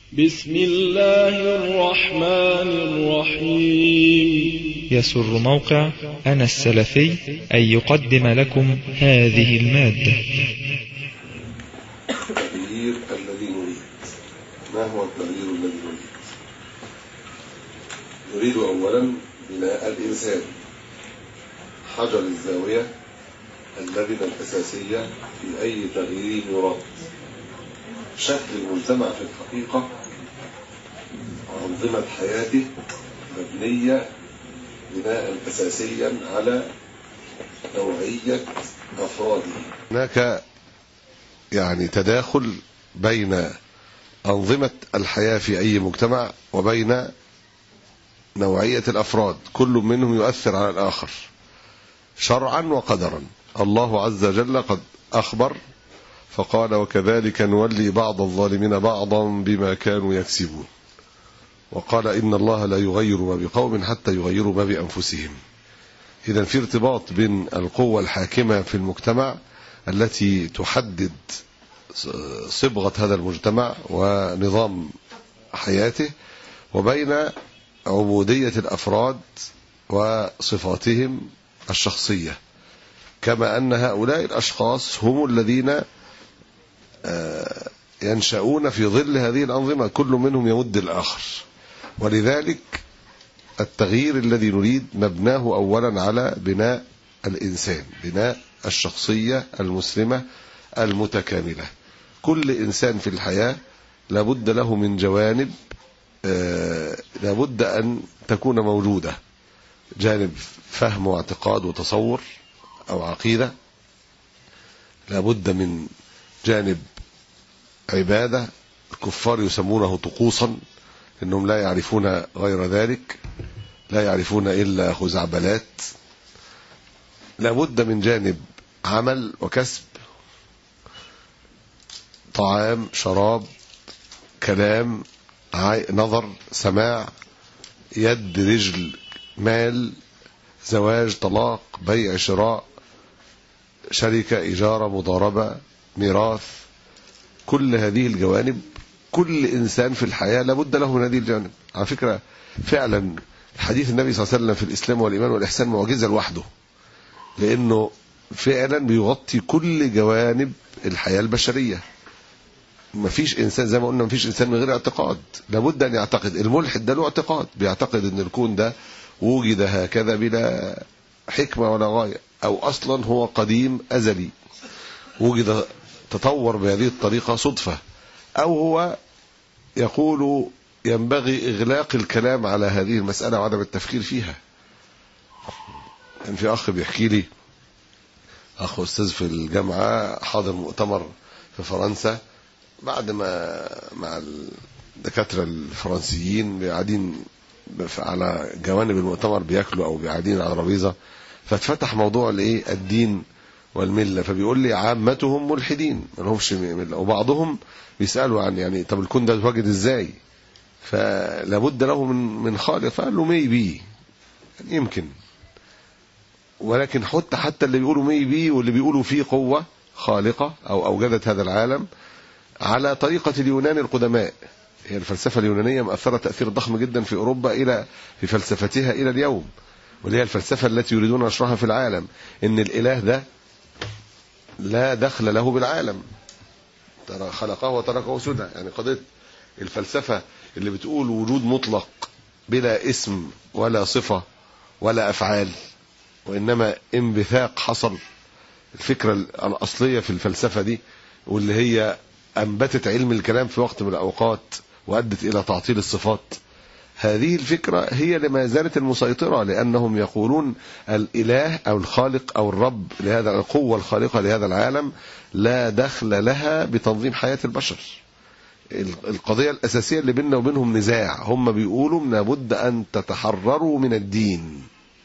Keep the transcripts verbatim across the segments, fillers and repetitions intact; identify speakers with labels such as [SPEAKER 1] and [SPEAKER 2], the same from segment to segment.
[SPEAKER 1] بسم الله الرحمن الرحيم.
[SPEAKER 2] يسر موقع أنا السلفي أن يقدم لكم هذه المادة.
[SPEAKER 3] التغيير الذي نريد. ما هو التغيير الذي نريد؟ نريد أولا بناء الإنسان، حجر الزاوية، اللبنة الأساسية في أي تغيير يراد. شكل المجتمع في الحقيقة وأنظمة حياته مبنية بناء أساسيا على نوعية أفراده. هناك يعني تداخل بين أنظمة الحياة في أي مجتمع وبين نوعية الأفراد، كل منهم يؤثر على الآخر شرعا وقدرا. الله عز وجل قد أخبر فقال: وكذلك نولي بعض الظالمين بعضا بما كانوا يكسبون. وقال: إن الله لا يغير ما بقوم حتى يغيروا ما بأنفسهم. إذن في ارتباط بين القوة الحاكمة في المجتمع التي تحدد صبغة هذا المجتمع ونظام حياته، وبين عبودية الأفراد وصفاتهم الشخصية، كما أن هؤلاء الأشخاص هم الذين ينشأون في ظل هذه الأنظمة، كل منهم يمد الآخر. ولذلك التغيير الذي نريد مبناه أولا على بناء الإنسان، بناء الشخصية المسلمة المتكاملة. كل إنسان في الحياة لابد له من جوانب لابد أن تكون موجودة، جانب فهم واعتقاد وتصور أو عقيدة، لابد من جانب عبادة، الكفار يسمونه طقوسا إنهم لا يعرفون غير ذلك، لا يعرفون إلا خزعبلات. لابد من جانب عمل وكسب، طعام شراب كلام نظر سماع يد رجل مال، زواج طلاق بيع شراء شركة إجارة مضاربة ميراث. كل هذه الجوانب كل إنسان في الحياة لابد له من هذه الجوانب. على فكرة فعلا حديث النبي صلى الله عليه وسلم في الإسلام والإيمان والإحسان معجزة لوحده، لأنه فعلا بيغطي كل جوانب الحياة البشرية. ما فيش إنسان، زي ما قلنا، ما فيش إنسان من غير اعتقاد. لابد أن يعتقد. الملحد ده له اعتقاد، بيعتقد أن الكون ده وجد هكذا بلا حكمة ولا غاية، أو أصلا هو قديم أزلي وجد تطور بهذه الطريقة صدفة، أو هو يقول ينبغي إغلاق الكلام على هذه المسألة وعدم التفكير فيها. كان في أخ بيحكي لي، أخ أستاذ في الجامعة حاضر مؤتمر في فرنسا، بعد ما مع الدكاترة الفرنسيين قاعدين على جوانب المؤتمر بياكلوا أو قاعدين على رابيزة، فاتفتح موضوع الايه الدين والملة. فبيقول لي عامتهم ملحدين ما لهمش ملة، وبعضهم بيسألوا عن يعني طب الكون ده اتوجد ازاي، فلابد له من من خالق. فقال له مي بي، يمكن، ولكن حتى حتى اللي بيقولوا مي بي واللي بيقولوا فيه قوة خالقة أو أوجدت هذا العالم على طريقة اليونان القدماء. هي الفلسفة اليونانية مؤثرة تأثير ضخم جدا في أوروبا إلى في فلسفتها إلى اليوم، واللي هي الفلسفة التي يريدون نشرها في العالم، إن الإله ده لا دخل له بالعالم، ترى خلقه وتركه سدى. يعني قضية الفلسفة اللي بتقول وجود مطلق بلا اسم ولا صفة ولا أفعال، وإنما انبثاق حصل. الفكرة الأصلية في الفلسفة دي، واللي هي أنبتت علم الكلام في وقت من الأوقات وأدت إلى تعطيل الصفات، هذه الفكرة هي اللي ما زالت المسيطرة، لأنهم يقولون الإله أو الخالق أو الرب لهذا القوة الخالقة لهذا العالم لا دخل لها بتنظيم حياة البشر. القضية الأساسية اللي بيننا وبينهم نزاع، هم بيقولوا لابد أن تتحرروا من الدين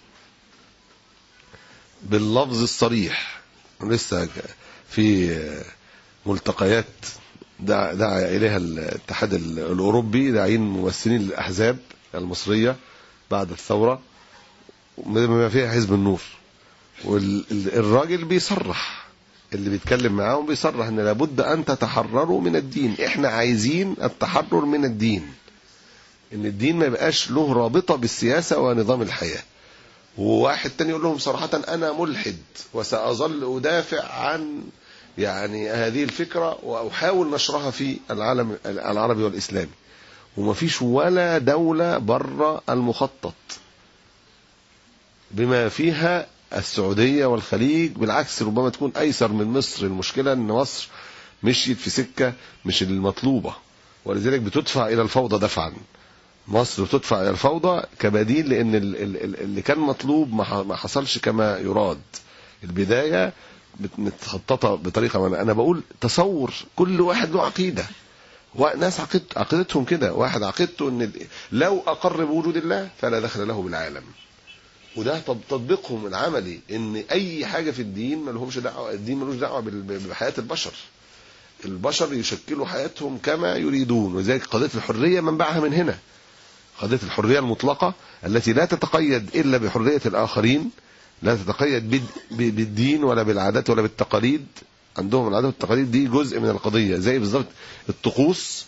[SPEAKER 3] باللفظ الصريح. لسه في ملتقيات دعا, دعا إليها الاتحاد الأوروبي، داعين ممثلين الأحزاب المصرية بعد الثورة بما فيها حزب النور، والراجل بيصرح اللي بيتكلم معاهم بيصرح ان لابد ان تتحرروا من الدين، احنا عايزين التحرر من الدين، ان الدين ما يبقاش له رابطة بالسياسة ونظام الحياة. وواحد تاني يقول لهم صراحة انا ملحد وسأظل ادافع عن يعني هذه الفكرة واحاول نشرها في العالم العربي والاسلامي، ومفيش ولا دولة بره المخطط بما فيها السعودية والخليج، بالعكس ربما تكون ايسر من مصر. المشكلة ان مصر مشيت في سكة مش المطلوبة، ولذلك بتدفع الى الفوضى دفعا. مصر بتدفع الى الفوضى كبديل، لان اللي كان مطلوب ما حصلش كما يراد. البداية متخططة بطريقة، ما انا بقول تصور كل واحد له عقيدة، وناس عقيد عقيدتهم كده. واحد عقيدته ان لو اقر بوجود الله فلا دخل له بالعالم، وده تطبيقهم العملي، ان اي حاجة في الدين ما لهمش دعوة، الدين ملوش دعوة بحياة البشر. البشر يشكلوا حياتهم كما يريدون، وذلك قضية الحرية منبعها من هنا. قضية الحرية المطلقة التي لا تتقيد إلا بحرية الآخرين، لا تتقيد بالدين ولا بالعادات ولا بالتقاليد. عندهم العادات والتقاليد دي جزء من القضية، زي بالضبط الطقوس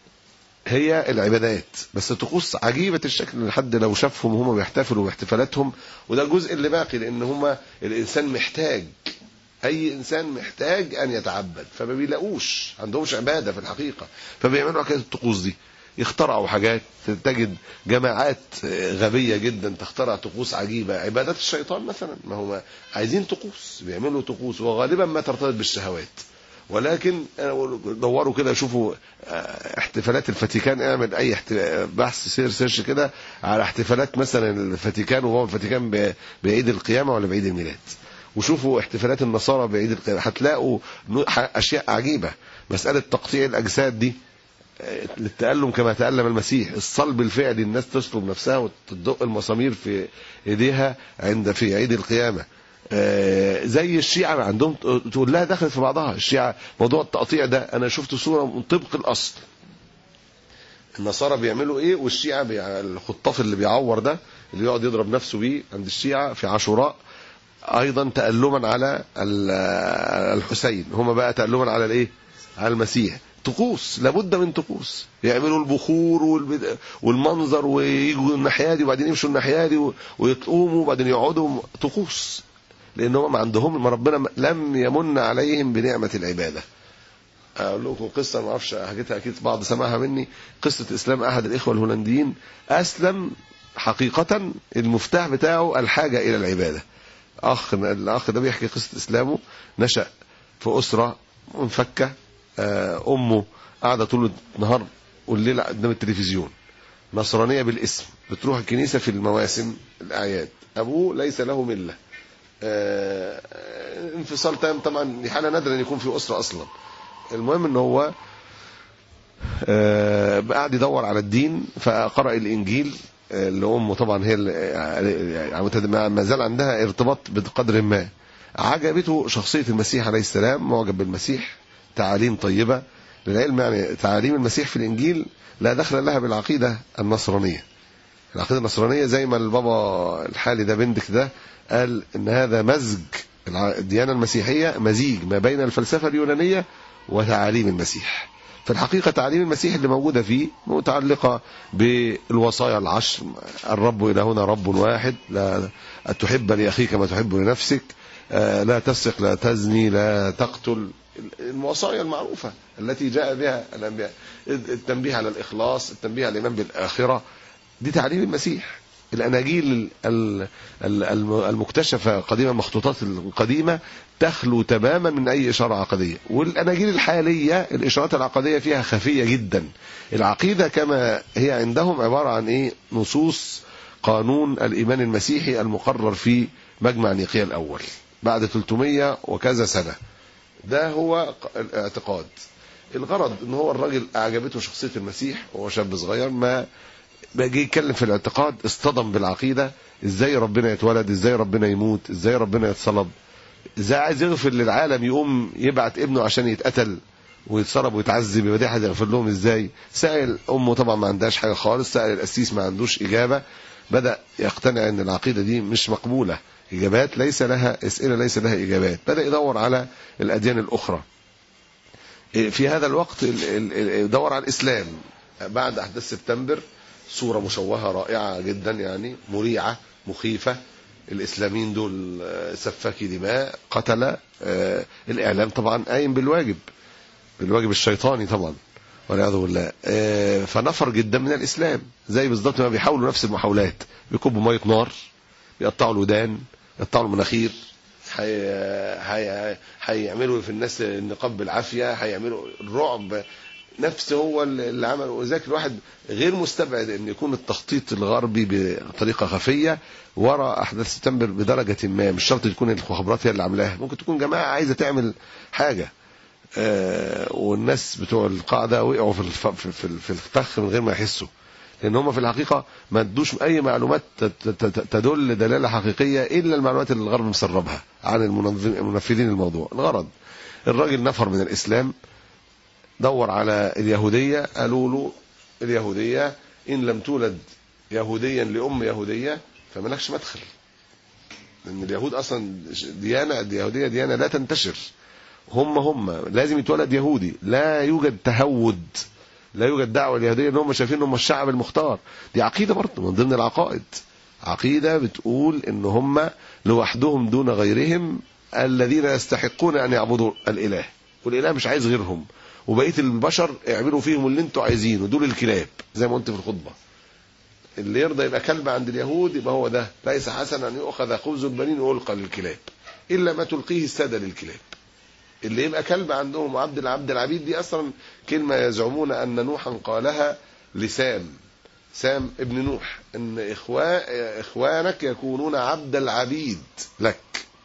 [SPEAKER 3] هي العبادات، بس طقوس عجيبة الشكل لحد لو شافهم هم بيحتفلوا باحتفالاتهم، وده الجزء اللي باقي، لأن هم الإنسان محتاج، أي إنسان محتاج أن يتعبد، فما بيلاقوش عندهمش عبادة في الحقيقة، فبيعملوا حكاية الطقوس دي، يخترعوا حاجات. تجد جماعات غبية جدا تخترع طقوس عجيبة، عبادات الشيطان مثلا، ما هم عايزين طقوس، بيعملوا طقوس وغالبا ما ترتبط بالشهوات. ولكن دوروا كده شوفوا احتفالات الفاتيكان، اعمل اي بحث سير سيرش كده على احتفالات مثلا الفاتيكان، وهو الفاتيكان بعيد القيامة ولا بعيد الميلاد، وشوفوا احتفالات النصارى بعيد القيامة، هتلاقوا اشياء عجيبة. مسألة تقطيع الاجساد دي للتألم كما تألم المسيح، الصلب الفعلي، الناس تصلب نفسها وتدق المسامير في ايديها عند في عيد القيامة. زي الشيعة عندهم تقول لها دخلت في بعضها. الشيعة موضوع التقطيع ده انا شفت صورة من طبق الاصل، النصارى بيعملوا ايه، والشيعة الخطاف اللي بيعور ده اللي يقعد يضرب نفسه بيه عند الشيعة في عاشوراء، ايضا تألما على الحسين، هما بقى تألما على الايه، على المسيح. طقوس، لابد من طقوس، يعملوا البخور والمنظر ويجوا الناحيه دي وبعدين يمشوا الناحيه دي ويقوموا وبعدين يقعدوا، طقوس، لانهم ما عندهم، ما ربنا لم يمن عليهم بنعمه العباده. اقول لكم قصه ما اعرفش حكيتها اكيد بعض سمعها مني، قصه اسلام احد الاخوه الهولنديين. اسلم حقيقه المفتاح بتاعه الحاجه الى العباده. اخ الاخ ده بيحكي قصه اسلامه، نشأ في اسره منفكه، امه قاعده طول النهار والليل قدام التلفزيون، نصرانيه بالاسم، بتروح الكنيسه في المواسم الاعياد، ابوه ليس له مله، انفصال تام. طبعا دي حاله نادره ان يكون في اسره اصلا. المهم ان هو قاعد يدور على الدين، فقرأ الانجيل اللي امه طبعا هي ما زال عندها ارتباط بقدر ما، عجبته شخصيه المسيح عليه السلام، معجب بالمسيح، تعاليم طيبة للعلم. يعني تعاليم المسيح في الإنجيل لا دخل لها بالعقيدة النصرانية. العقيدة النصرانية زي ما البابا الحالي ده بندك ده قال إن هذا مزج، الديانة المسيحية مزيج ما بين الفلسفة اليونانية وتعاليم المسيح. في الحقيقة تعاليم المسيح اللي موجودة فيه متعلقة بالوصايا العشر، الرب إلهنا رب واحد، لا تحب لأخيك ما تحب لنفسك، لا تسرق، لا تزني، لا تقتل، الوصايا المعروفة التي جاء بها الأنبياء، التنبيه على الإخلاص، التنبيه على الإيمان بالآخرة، دي تعليم المسيح. الأناجيل المكتشفة قديما، المخطوطات القديمة تخلو تماما من أي إشارة عقدية، والأناجيل الحالية الإشارات العقدية فيها خفية جدا. العقيدة كما هي عندهم عبارة عن إيه، نصوص قانون الإيمان المسيحي المقرر في مجمع نيقيا الأول بعد ثلاثمائة وكذا سنة. ده هو الاعتقاد. الغرض ان هو الراجل اعجبته شخصية المسيح وهو شاب صغير، ما بيجي يتكلم في الاعتقاد اصطدم بالعقيدة، ازاي ربنا يتولد، ازاي ربنا يموت، ازاي ربنا يتصلب، ازاي عايز يغفر للعالم يقوم يبعت ابنه عشان يتقتل ويتصلب ويتعذب، يبقى دي حد يغفر لهم ازاي؟ سأل امه طبعا ما عندهاش حاجة خالص، سأل القسيس ما عندوش اجابة، بدأ يقتنع ان العقيدة دي مش مقبولة، إجابات ليس لها أسئلة ليس لها إجابات. بدأ يدور على الأديان الأخرى. في هذا الوقت يدور على الإسلام بعد أحداث سبتمبر، صورة مشوهة رائعة جدا يعني مريعة مخيفة. الإسلاميين دول سفاكي دماء، قتلة. الإعلام طبعا قايم بالواجب بالواجب الشيطاني طبعا والعياذ بالله. فنفر جدا من الإسلام، زي بالضبط ما بيحاولوا نفس المحاولات، بيكبوا مية نار، بيقطعوا الودان، يقطعوا المناخير، هيعملوا في الناس النقاب بالعافية، هيعملوا الرعب نفس هو اللي عمل. وذلك الواحد غير مستبعد ان يكون التخطيط الغربي بطريقة خفية وراء احداث سبتمبر بدرجة ما. مش شرط تكون المخابرات هي اللي عاملاها، ممكن تكون جماعة عايزة تعمل حاجة، آه والناس بتوع القاعدة وقعوا في في في الفخ من غير ما يحسوا، لان هم في الحقيقة ما ادوش اي معلومات تدل دلالة حقيقية الا المعلومات اللي الغرب مسربها عن المنفذين الموضوع. الغرض الراجل نفر من الاسلام، دور على اليهودية، قالوا له اليهودية إن لم تولد يهوديا لأم يهودية فملكش مدخل، لأن اليهود أصلا ديانة اليهودية ديانة لا تنتشر، هم هم لازم يتولد يهودي، لا يوجد تهود، لا يوجد دعوة اليهودية ان هم شايفين انهم الشعب المختار. دي عقيدة برضه من ضمن العقائد، عقيدة بتقول ان هم لوحدهم دون غيرهم الذين يستحقون ان يعبدوا الإله، والإله مش عايز غيرهم، وبقيه البشر اعملوا فيهم اللي انتوا عايزينه، دول الكلاب زي ما قلت في الخطبه. اللي يرضى يبقى كلب عند اليهود يبقى هو ده، ليس حسنا ان يؤخذ خبز البنين ويلقى للكلاب الا ما تلقيه الساده للكلاب. اللي يبقى كلب عندهم وعبد العبد العبيد، دي اصلا كلمه يزعمون ان نوحا قالها لسام، سام ابن نوح، ان إخوا... اخوانك يكونون عبد العبيد لك،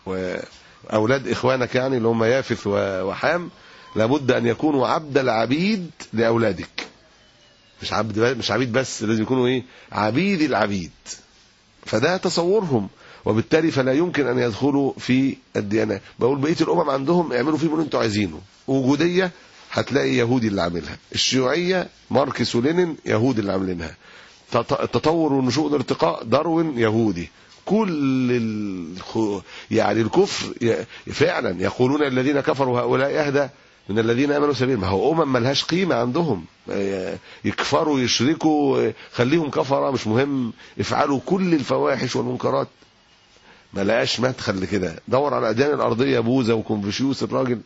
[SPEAKER 3] واولاد اخوانك يعني اللي هم يافث وحام لابد ان يكونوا عبد العبيد لاولادك، مش عبد مش عبيد بس، لازم يكونوا ايه؟ عبيد العبيد. فده تصورهم، وبالتالي فلا يمكن ان يدخلوا في الديانه. بقول بقيه الامم عندهم اعملوا فيهم اللي انتوا عايزينه. وجوديه هتلاقي يهودي اللي عاملها، الشيوعيه ماركس ولينين يهودي اللي عاملينها، التطور والنشوء والارتقاء داروين يهودي، كل الخ... يعني الكفر فعلا يقولون الذين كفروا هؤلاء اهدى من الذين امنوا سبيلا. ما هو امم ملهاش قيمه عندهم، يكفروا يشركوا خليهم كفره مش مهم، افعلوا كل الفواحش والمنكرات، ما لقاش مدخل لكده. دور على الاديان الارضيه، بوذا وكونفوشيوس، الراجل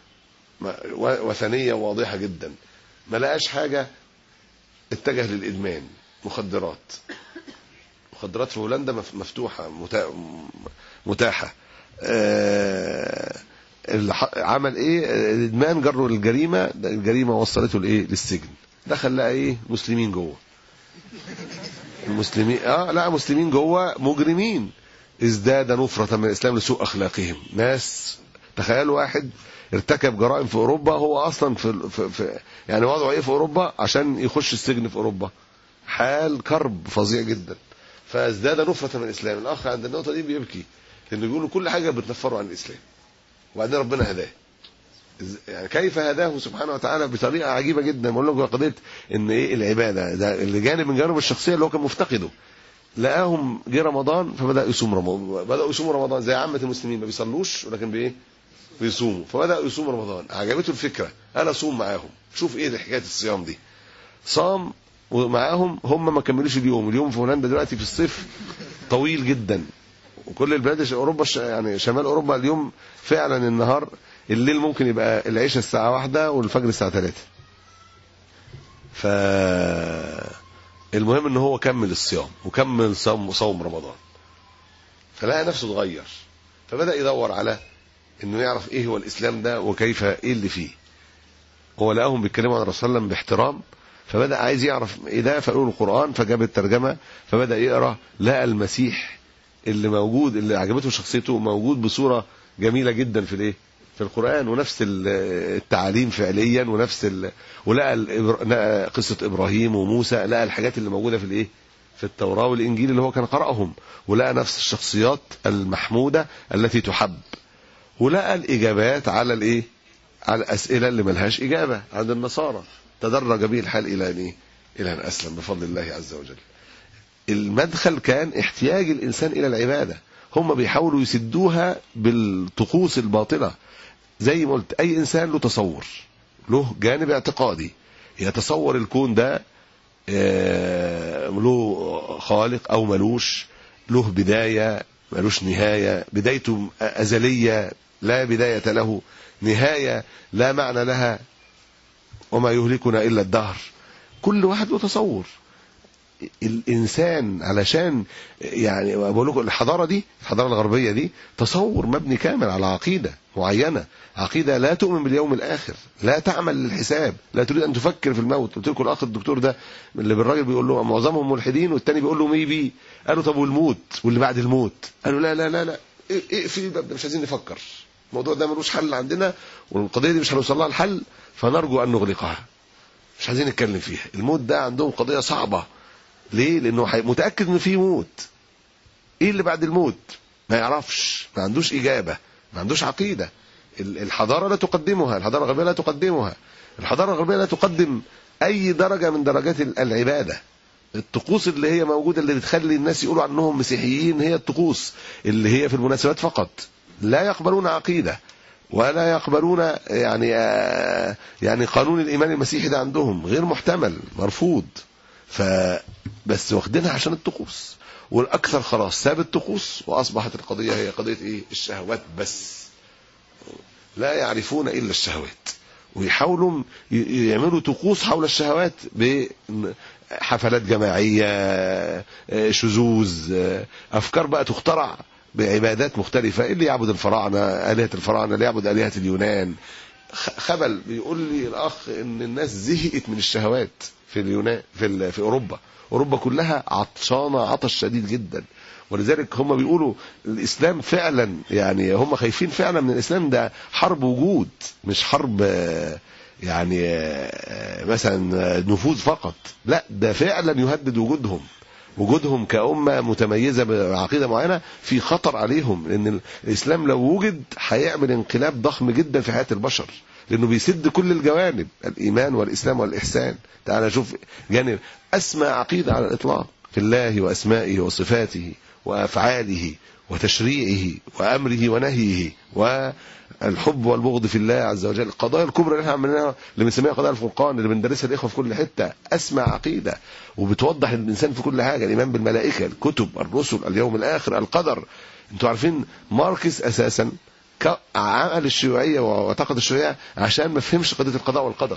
[SPEAKER 3] وثنيه واضحه جدا، ما لقاش حاجه، اتجه للادمان، مخدرات مخدرات في هولندا مفتوحه متاحه. أه عمل ايه؟ الادمان جره للجريمه، الجريمه وصلته لايه؟ للسجن. دخل لقى ايه؟ مسلمين جوه، المسلمين اه لا مسلمين جوه مجرمين، ازداد نفرة من الاسلام لسوء اخلاقهم. ناس تخيلوا واحد ارتكب جرائم في اوروبا، هو اصلا في, في, في يعني وضعه ايه في اوروبا عشان يخش السجن في اوروبا؟ حال كرب فظيع جدا. فازداد نفرة من الاسلام. الاخ عند النقطه دي بيبكي، لانه بيقولوا كل حاجه بتنفروا عن الاسلام، وبعدين ربنا هداه. يعني كيف هداه سبحانه وتعالى بطريقه عجيبه جدا. بقول لكم قضيه ان ايه العباده ده اللي جانب من جانب الشخصيه اللي هو كان مفتقده. لقاهم جه رمضان فبدا يصوم رمضان، بداوا يصوموا رمضان زي عامه المسلمين، ما بيصلوش ولكن بايه؟ بيصوموا. فبداوا يصوموا رمضان، عجبته الفكره، انا اصوم معاهم، شوف ايه حكايه الصيام دي. صام ومعاهم، هم ما كملوش اليوم. اليوم في هولندا دلوقتي في الصيف طويل جدا، وكل البلاد اوروبا يعني شمال اوروبا اليوم فعلا النهار الليل ممكن يبقى العشاء الساعه واحدة والفجر الساعه ثلاثة. ف المهم ان هو كمل الصيام وكمل صوم صوم رمضان، فلقى نفسه اتغير، فبدا يدور على انه يعرف ايه هو الاسلام ده وكيف ايه اللي فيه. هو لقاهم بيتكلموا عن الرسول صلى الله عليه وسلم باحترام، فبدا عايز يعرف ايه ده، فقالوا له القران، فجاب الترجمه، فبدا يقرا، لقى المسيح اللي موجود اللي عجبته شخصيته موجود بصوره جميله جدا في الايه؟ في القرآن، ونفس التعاليم فعليا، ونفس ال... ولقى قصة إبراهيم وموسى، لقى الحاجات اللي موجودة في الايه؟ في التوراة والإنجيل اللي هو كان قرأهم، ولقى نفس الشخصيات المحمودة التي تحب، ولقى الإجابات على الايه؟ على الأسئلة اللي ملهاش إجابة عند النصارى. تدرج به الحال إلى ايه؟ إلى أن أسلم بفضل الله عز وجل. المدخل كان احتياج الإنسان إلى العبادة. هم بيحاولوا يسدوها بالطقوس الباطلة. زي ما قلت أي إنسان له تصور، له جانب اعتقادي، يتصور الكون ده له خالق أو ملوش، له بداية ملوش نهاية، بدايته أزلية لا بداية له، نهاية لا معنى لها، وما يهلكنا إلا الدهر. كل واحد له تصور. الإنسان علشان يعني بقول لكم الحضارة دي، الحضارة الغربية دي تصور مبني كامل على عقيدة معينة، عقيدة لا تؤمن باليوم الآخر، لا تعمل للحساب، لا تريد أن تفكر في الموت. قلت لكم الأخ الدكتور ده اللي بالراجل بيقول له معظمهم ملحدين، والتاني بيقول له ميبي، قالوا طب والموت واللي بعد الموت؟ قالوا لا لا لا لا اقفل الباب ده، مش عايزين نفكر، الموضوع ده ملوش حل عندنا، والقضية دي مش هنوصل لها الحل، فنرجو أن نغلقها، مش عايزين نتكلم فيها. الموت ده عندهم قضية صعبة. ليه؟ لأنه متأكد إنه في موت. إيه اللي بعد الموت؟ ما يعرفش، ما عندوش إجابة، ما عندوش عقيدة. الحضارة لا تقدمها، الحضارة الغربية لا تقدمها. الحضارة الغربية لا تقدم أي درجة من درجات العبادة. الطقوس اللي هي موجودة اللي بتخلي الناس يقولوا عنهم مسيحيين هي الطقوس اللي هي في المناسبات فقط. لا يقبلون عقيدة ولا يقبلون يعني يعني قانون الإيمان المسيحي ده عندهم غير محتمل، مرفوض. فبس واخدينها عشان الطقوس، والأكثر خلاص ساب الطقوس، وأصبحت القضية هي قضية إيه؟ الشهوات بس. لا يعرفون إلا الشهوات، ويحاولوا يعملوا طقوس حول الشهوات بحفلات جماعية، شذوذ، أفكار بقى تخترع بعبادات مختلفة. اللي يعبد الفراعنة آلهة الفراعنة، اللي يعبد آلهة اليونان. خبل. بيقول لي الأخ إن الناس زهقت من الشهوات في اليونان، في في أوروبا. أوروبا كلها عطشانة عطش شديد جدا، ولذلك هم بيقولوا الإسلام فعلا، يعني هم خايفين فعلا من الإسلام ده حرب وجود، مش حرب يعني مثلا نفوذ فقط، لا ده فعلا يهدد وجودهم. وجودهم كأمة متميزة بعقيدة معينة في خطر عليهم، لأن الإسلام لو وجد هيعمل انقلاب ضخم جدا في حياة البشر، لأنه بيسد كل الجوانب، الإيمان والإسلام والإحسان. تعال شوف جانب أسمى عقيدة على الإطلاق في الله وأسمائه وصفاته وأفعاله وتشريعه وأمره ونهيه والحب والبغض في الله عز وجل. القضايا الكبرى اللي احنا عملناها اللي بنسميها قضايا الفرقان، اللي بندرسها الإخوة في كل حتة، أسمى عقيدة وبتوضح الإنسان في كل حاجة. الإيمان بالملائكة، الكتب، الرسل، اليوم الآخر، القدر. انتوا عارفين ماركس أساسا عمل الشيوعية واعتقد الشيوعية عشان ما فهمش قضية القضاء والقدر،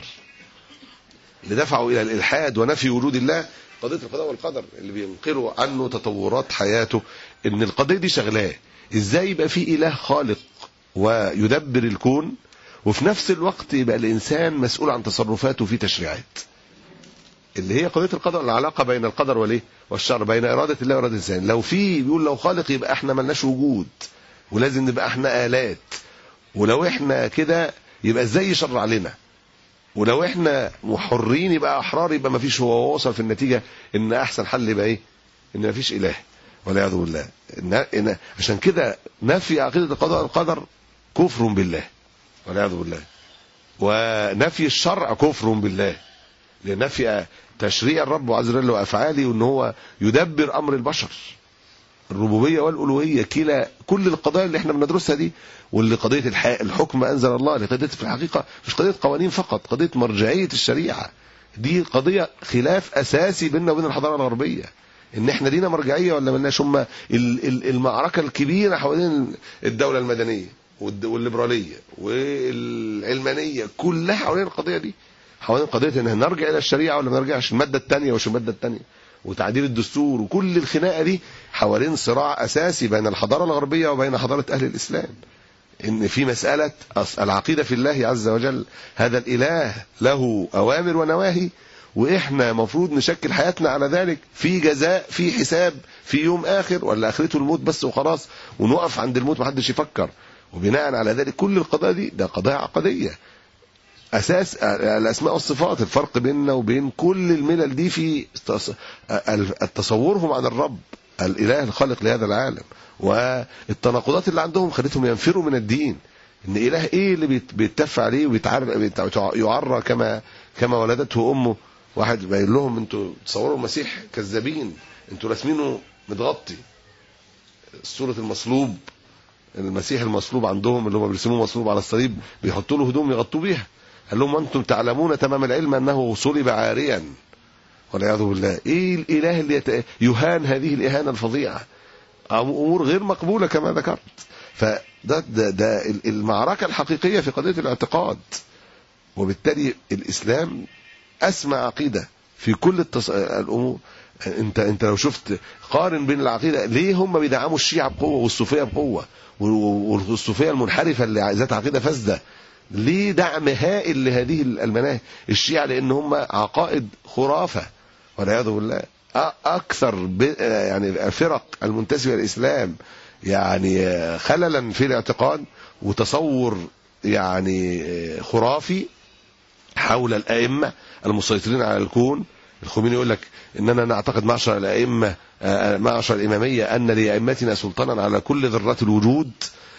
[SPEAKER 3] اللي دفعوا إلى الإلحاد ونفي وجود الله. قضية القضاء والقدر اللي بينقلوا عنه تطورات حياته، إن القضية دي شغلاه إزاي يبقى في إله خالق ويدبر الكون، وفي نفس الوقت يبقى الإنسان مسؤول عن تصرفاته في تشريعات، اللي هي قضية القدر، العلاقة بين القدر والإيه والشر، بين إرادة الله وإرادة الإنسان. لو في بيقول لو خالق يبقى إحنا ملناش وجود، ولازم نبقى إحنا آلات، ولو إحنا كده يبقى إزاي يشرع لنا، ولو إحنا محرين يبقى أحرار، يبقى ما فيش. هو وصل في النتيجة إن أحسن حل يبقى إيه؟ إن ما فيش إله والعياذ بالله. إن إن عشان كده نفي عقيدة القضاء والقدر كفر بالله والعياذ بالله، ونفي الشرع كفر بالله، لنفي تشريع الرب عز وجل وأفعاله، وإن هو يدبر أمر البشر، الربوبية والألوهية. كلا كل القضايا اللي احنا بندرسها دي، واللي قضية الحكم أنزل الله، اللي قضية في الحقيقة مش قضية قوانين فقط، قضية مرجعية الشريعة. دي قضية خلاف أساسي بيننا وبين الحضارة الغربية، إن احنا دينا مرجعية ولا ملناش. هم المعركة الكبيرة حوالين الدولة المدنية والليبرالية والعلمانية كلها حوالين القضية دي، حوالين قضية إن نرجع إلى الشريعة ولا ما نرجعش، المادة الثانية وش المادة الثانية، وتعديل الدستور، وكل الخناقة دي حوالين صراع أساسي بين الحضارة الغربية وبين حضارة أهل الإسلام، إن في مسألة العقيدة في الله عز وجل. هذا الإله له أوامر ونواهي، وإحنا مفروض نشكل حياتنا على ذلك، في جزاء، في حساب، في يوم آخر، ولا آخرته الموت بس وخلاص، ونقف عند الموت محدش يفكر. وبناء على ذلك كل القضايا دي ده قضايا عقدية. أساس الأسماء والصفات، الفرق بيننا وبين كل الملل دي في التصورهم عن الرب الإله الخالق لهذا العالم، والتناقضات اللي عندهم خلتهم ينفروا من الدين. إن إله إيه اللي بيتف عليه ويعرى كما كما ولدته أمه. واحد بيقول لهم أنتوا تصوروا المسيح كذابين، أنتوا رسمينه متغطي، صورة المصلوب، المسيح المصلوب عندهم اللي هم بيرسموه مصلوب على الصليب، بيحطوا له هدوم يغطوا بيها. قال لهم انتم تعلمون تمام العلم انه صلب عاريا والعياذ بالله. ايه الاله اللي يت... يهان هذه الاهانه الفظيعه؟ امور غير مقبوله كما ذكرت. فده ده, ده المعركه الحقيقيه في قضيه الاعتقاد. وبالتالي الاسلام اسمى عقيده في كل التص... الامور. انت انت لو شفت قارن بين العقيده، ليه هم بيدعموا الشيعه بقوه والصوفيه بقوه، والصوفيه المنحرفه اللي ذات عقيده فاسده ليه دعم هائل لهذه المناهج؟ الشيعه لان هم عقائد خرافه والعياذ بالله. اكثر يعني فرق المنتسبه للاسلام يعني خللا في الاعتقاد وتصور يعني خرافي حول الائمه المسيطرين على الكون. الخميني يقول لك اننا نعتقد معشر الائمه معشر الاماميه ان لائمتنا سلطانا على كل ذرات الوجود،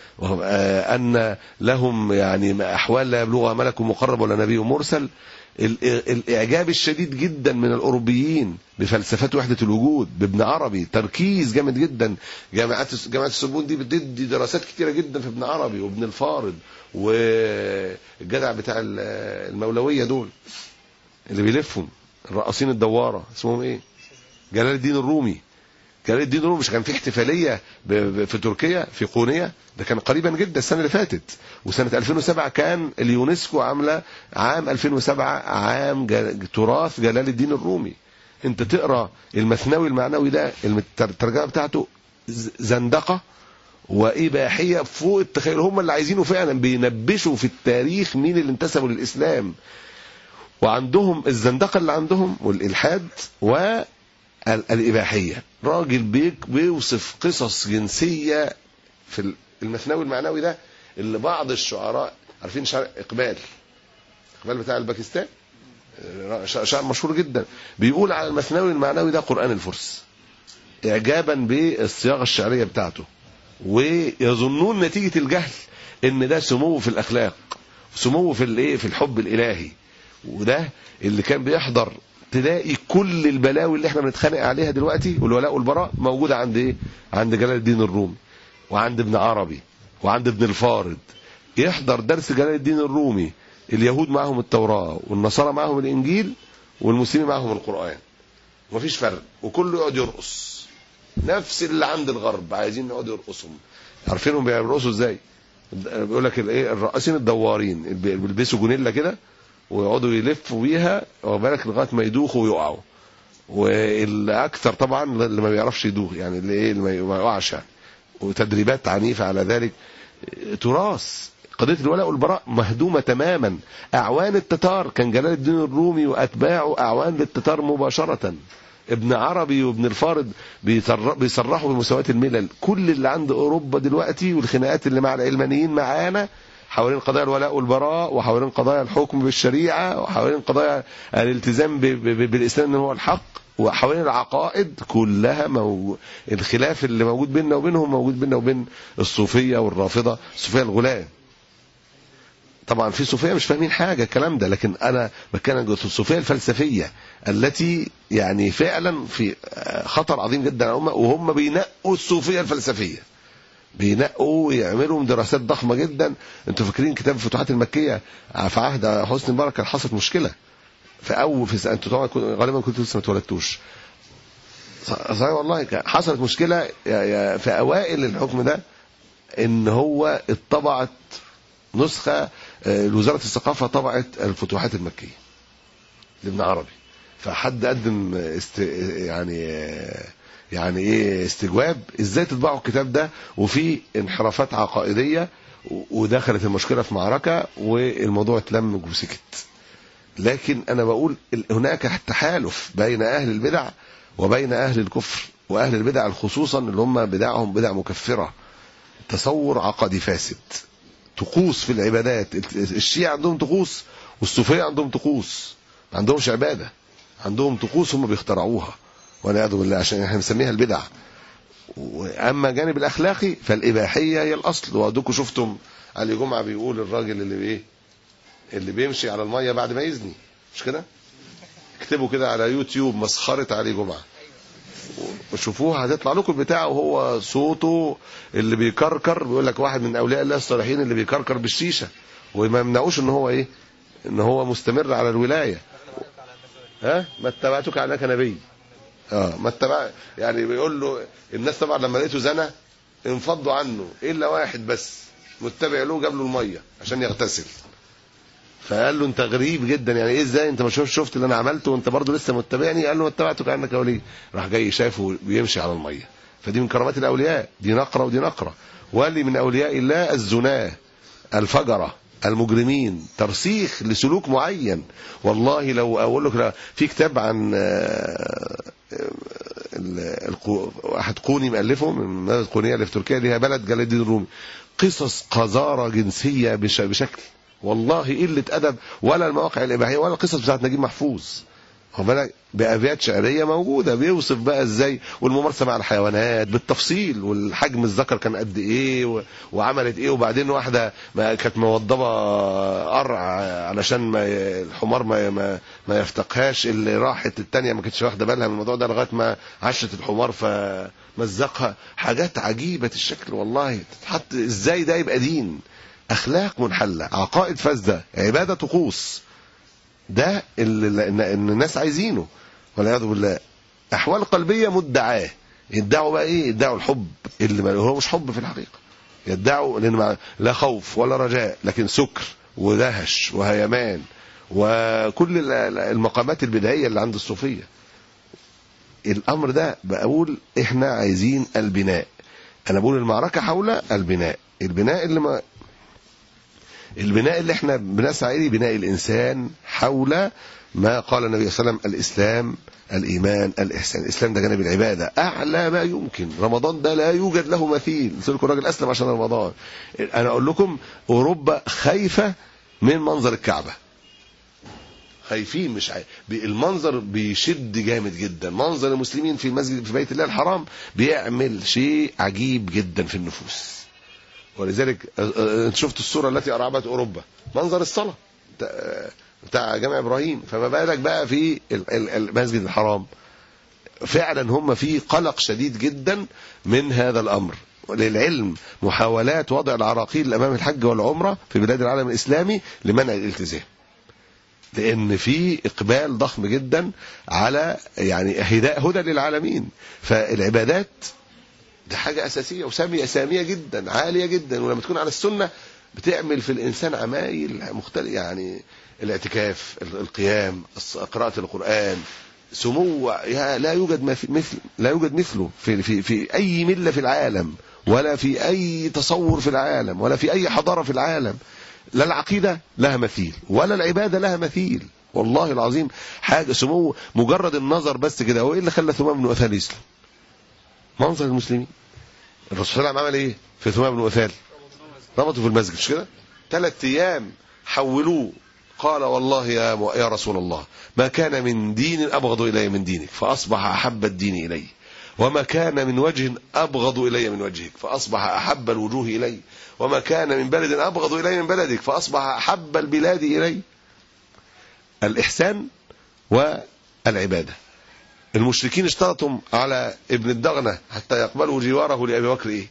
[SPEAKER 3] ان لهم يعني احوال لا يبلغها ملك مقرب ولا نبي مرسل. الاعجاب الشديد جدا من الاوروبيين بفلسفه وحده الوجود بابن عربي، تركيز جامد جدا. جامعات جامعه السوربون دي بتدي دراسات كتيره جدا في ابن عربي وابن الفارض والجدع بتاع المولويه دول اللي بيلفهم الرقاصين الدواره اسمهم ايه؟ جلال الدين الرومي. جلال الدين الرومي مش كان في احتفاليه في تركيا في قونيه؟ ده كان قريبا جدا السنه اللي فاتت. وسنه ألفين وسبعة كان اليونسكو عامله عام ألفين وسبعة عام تراث جلال الدين الرومي. انت تقرا المثنوي المعنوي ده الترجمه بتاعته زندقه واباحيه فوق التخيل. هم اللي عايزينه فعلا، بينبشوا في التاريخ مين اللي انتسبوا للاسلام. وعندهم الزندقه اللي عندهم والالحاد والاباحيه. راجل بيوصف قصص جنسيه في المثنوي المعنوي ده اللي بعض الشعراء عارفين شعر اقبال اقبال بتاع الباكستان، شعر مشهور جدا، بيقول على المثنوي المعنوي ده قرآن الفرس اعجابا بالصياغه الشعريه بتاعته. ويظنون نتيجه الجهل ان ده سمو في الاخلاق، سمو في الايه في الحب الالهي. وده اللي كان بيحضر تلاقي كل البلاوي اللي احنا بنتخانق عليها دلوقتي والولاء والبراء موجوده عند ايه؟ عند جلال الدين الرومي وعند ابن عربي وعند ابن الفارض. يحضر درس جلال الدين الرومي اليهود معهم التوراة والنصارى معهم الانجيل والمسلمين معهم القرآن، مفيش فرق، وكله يقعد يرقص نفس اللي عند الغرب عايزين يقعدوا يرقصهم. عارفينهم بيرقصوا ازاي؟ بيقول لك الايه الرقاصين الدوارين بيلبسوا جونيلا كده ويقعدوا يلفوا بيها وبالك لغايه ما يدوخوا ويقعوا. والاكثر طبعا اللي ما بيعرفش يدوخ يعني اللي ايه اللي ما يقعش يعني. وتدريبات عنيفه على ذلك. تراث قضيه الولاء والبراء مهدومه تماما. اعوان التتار كان جلال الدين الرومي واتباعه اعوان للتتار مباشره. ابن عربي وابن الفارض بيصرحوا بمساواة الملل. كل اللي عند اوروبا دلوقتي والخناقات اللي مع العلمانيين معانا حوالين قضايا الولاء والبراء وحوالين قضايا الحكم بالشريعه وحوالين قضايا الالتزام بالاسلام هو الحق وحوالين العقائد كلها مو... الخلاف اللي موجود بيننا وبينهم موجود بيننا وبين الصوفيه والرافضه. الصوفيه الغلاة طبعا في صوفيه مش فاهمين حاجه الكلام ده، لكن انا بتكلم في الصوفيه الفلسفيه التي يعني فعلا في خطر عظيم جدا على الامه. وهم بينقوا الصوفيه الفلسفيه، بينقوا يعملوا دراسات ضخمه جدا. انتوا فاكرين كتاب الفتوحات المكيه في عهد حسني مبارك كان حصلت مشكله في اول في انتوا طبعا غالبا كنتوا لسه ما اتولدتوش صحيح والله. حصلت مشكله في اوائل الحكم ده ان هو اتطبعت نسخه وزاره الثقافه طبعت الفتوحات المكيه لابن عربي. فحد قدم است يعني يعني ايه استجواب ازاي تطبعوا الكتاب ده وفي انحرافات عقائديه. ودخلت المشكله في معركه والموضوع اتلم وسكت. لكن انا بقول هناك تحالف بين اهل البدع وبين اهل الكفر. واهل البدع خصوصا اللي هم بدعهم بدع مكفره، تصور عقدي فاسد، طقوس في العبادات. الشيعة عندهم طقوس والصوفيه عندهم طقوس، ما عندهمش عباده، عندهم طقوس هم بيخترعوها والعياذ بالله عشان احنا بنسميها البدع. واما جانب الاخلاقي فالاباحيه هي الاصل. وادوكوا شفتم علي جمعه بيقول الراجل اللي بايه اللي بيمشي على الميه بعد ما يزني، مش كده؟ اكتبوا كده على يوتيوب مسخره علي جمعه شوفوها هتطلع لكم البتاع، وهو صوته اللي بيكركر، بيقول لك واحد من اولياء الله الصالحين اللي بيكركر بالشيشه، وما يمنعوش ان هو ايه، ان هو مستمر على الولايه. ها ما اتبعتك عنك نبي، اه ما اتبع، يعني بيقول له الناس طبعا لما لقيته زنا انفضوا عنه الا واحد بس متبع له، جاب له الميه عشان يغتسل، فقال له انت غريب جدا، يعني ايه ازاي انت ما شفت شفت اللي انا عملته وانت برضه لسه متبعني؟ قال له ما اتبعتك عنك ولي. راح جاي شافه بيمشي على الميه. فدي من كرامات الاولياء، دي نقره ودي نقره. ولي من اولياء الله الزناه، الفجره، المجرمين، ترسيخ لسلوك معين. والله لو اقول لك في كتاب عن واحد قوني مؤلفه من المدن القونيه اللي في تركيا، ليها بلد جلال الدين الرومي، قصص قذاره جنسيه بشكل والله قله ادب، ولا المواقع الاباحيه ولا القصص بتاعت نجيب محفوظ، خد بالك، بابيات شعريه موجوده بيوصف بقى ازاي، والممارسه مع الحيوانات بالتفصيل، والحجم الذكر كان قد ايه و... وعملت ايه، وبعدين واحده ما كانت موضبه قرع علشان ما الحمار ما ما, ما يفتقهاش، اللي راحت الثانيه ما كانتش واخده بالها من الموضوع ده لغايه ما عشت الحمار فمزقها. حاجات عجيبه الشكل والله، تتحط ازاي ده يبقى دين؟ اخلاق منحله، عقائد فاسده، عباده طقوس، ده اللي الناس عايزينه والعياذ بالله. احوال قلبيه مدعاه، يدعوا بقى ايه؟ يدعوا الحب اللي هو مش حب في الحقيقه، يدعوا لان لا خوف ولا رجاء، لكن سكر ودهش وهيمان وكل المقامات البدائيه اللي عند الصوفيه. الامر ده بقول احنا عايزين البناء، انا بقول المعركه حول البناء، البناء اللي ما البناء اللي احنا بنسعى اليه، بناء الانسان حول ما قال النبي صلى الله عليه وسلم: الاسلام، الايمان، الاحسان. الاسلام ده جانب العباده اعلى ما يمكن، رمضان ده لا يوجد له مثيل. قلت لكم الراجل اسلم عشان رمضان. انا اقول لكم اوروبا خايفه من منظر الكعبه، خايفين، مش عارف، المنظر بيشد جامد جدا. منظر المسلمين في المسجد في بيت الله الحرام بيعمل شيء عجيب جدا في النفوس. ولذلك انت شفت الصوره التي ارعبت اوروبا، منظر الصلاه بتاع جامع ابراهيم، فما بالك بقى في المسجد الحرام. فعلا هم في قلق شديد جدا من هذا الامر. للعلم محاولات وضع العراقيل امام الحج والعمره في بلاد العالم الاسلامي لمنع الالتزام، لان في اقبال ضخم جدا على يعني هداء هدى للعالمين. فالعبادات دي حاجه اساسيه وساميه ساميه جدا، عاليه جدا، ولما تكون على السنه بتعمل في الانسان عمايل مختلفه، يعني الاعتكاف، القيام، قراءه القران، سمو لا يوجد مثل لا يوجد مثله في في في اي مله في العالم، ولا في اي تصور في العالم، ولا في اي حضاره في العالم. لا العقيده لها مثيل ولا العباده لها مثيل، والله العظيم حاجه سمو. مجرد النظر بس كده. هو ايه اللي خلى ثمام بن أثال يسلم؟ منظر المسلمين. الرسول صلى الله عليه وسلم عمل ايه في ثمام بن أثال؟ ربطوا في المسجد، مش كده؟ ثلاث ايام حولوه. قال: والله يا يا رسول الله، ما كان من دين ابغض الي من دينك فاصبح احب الدين الي، وما كان من وجه ابغض الي من وجهك فاصبح احب الوجوه الي، وما كان من بلد ابغض الي من بلدك فاصبح احب البلاد الي. الاحسان والعباده. المشركين اشترطوا على ابن الدغنه حتى يقبلوا جواره لابي بكر ايه؟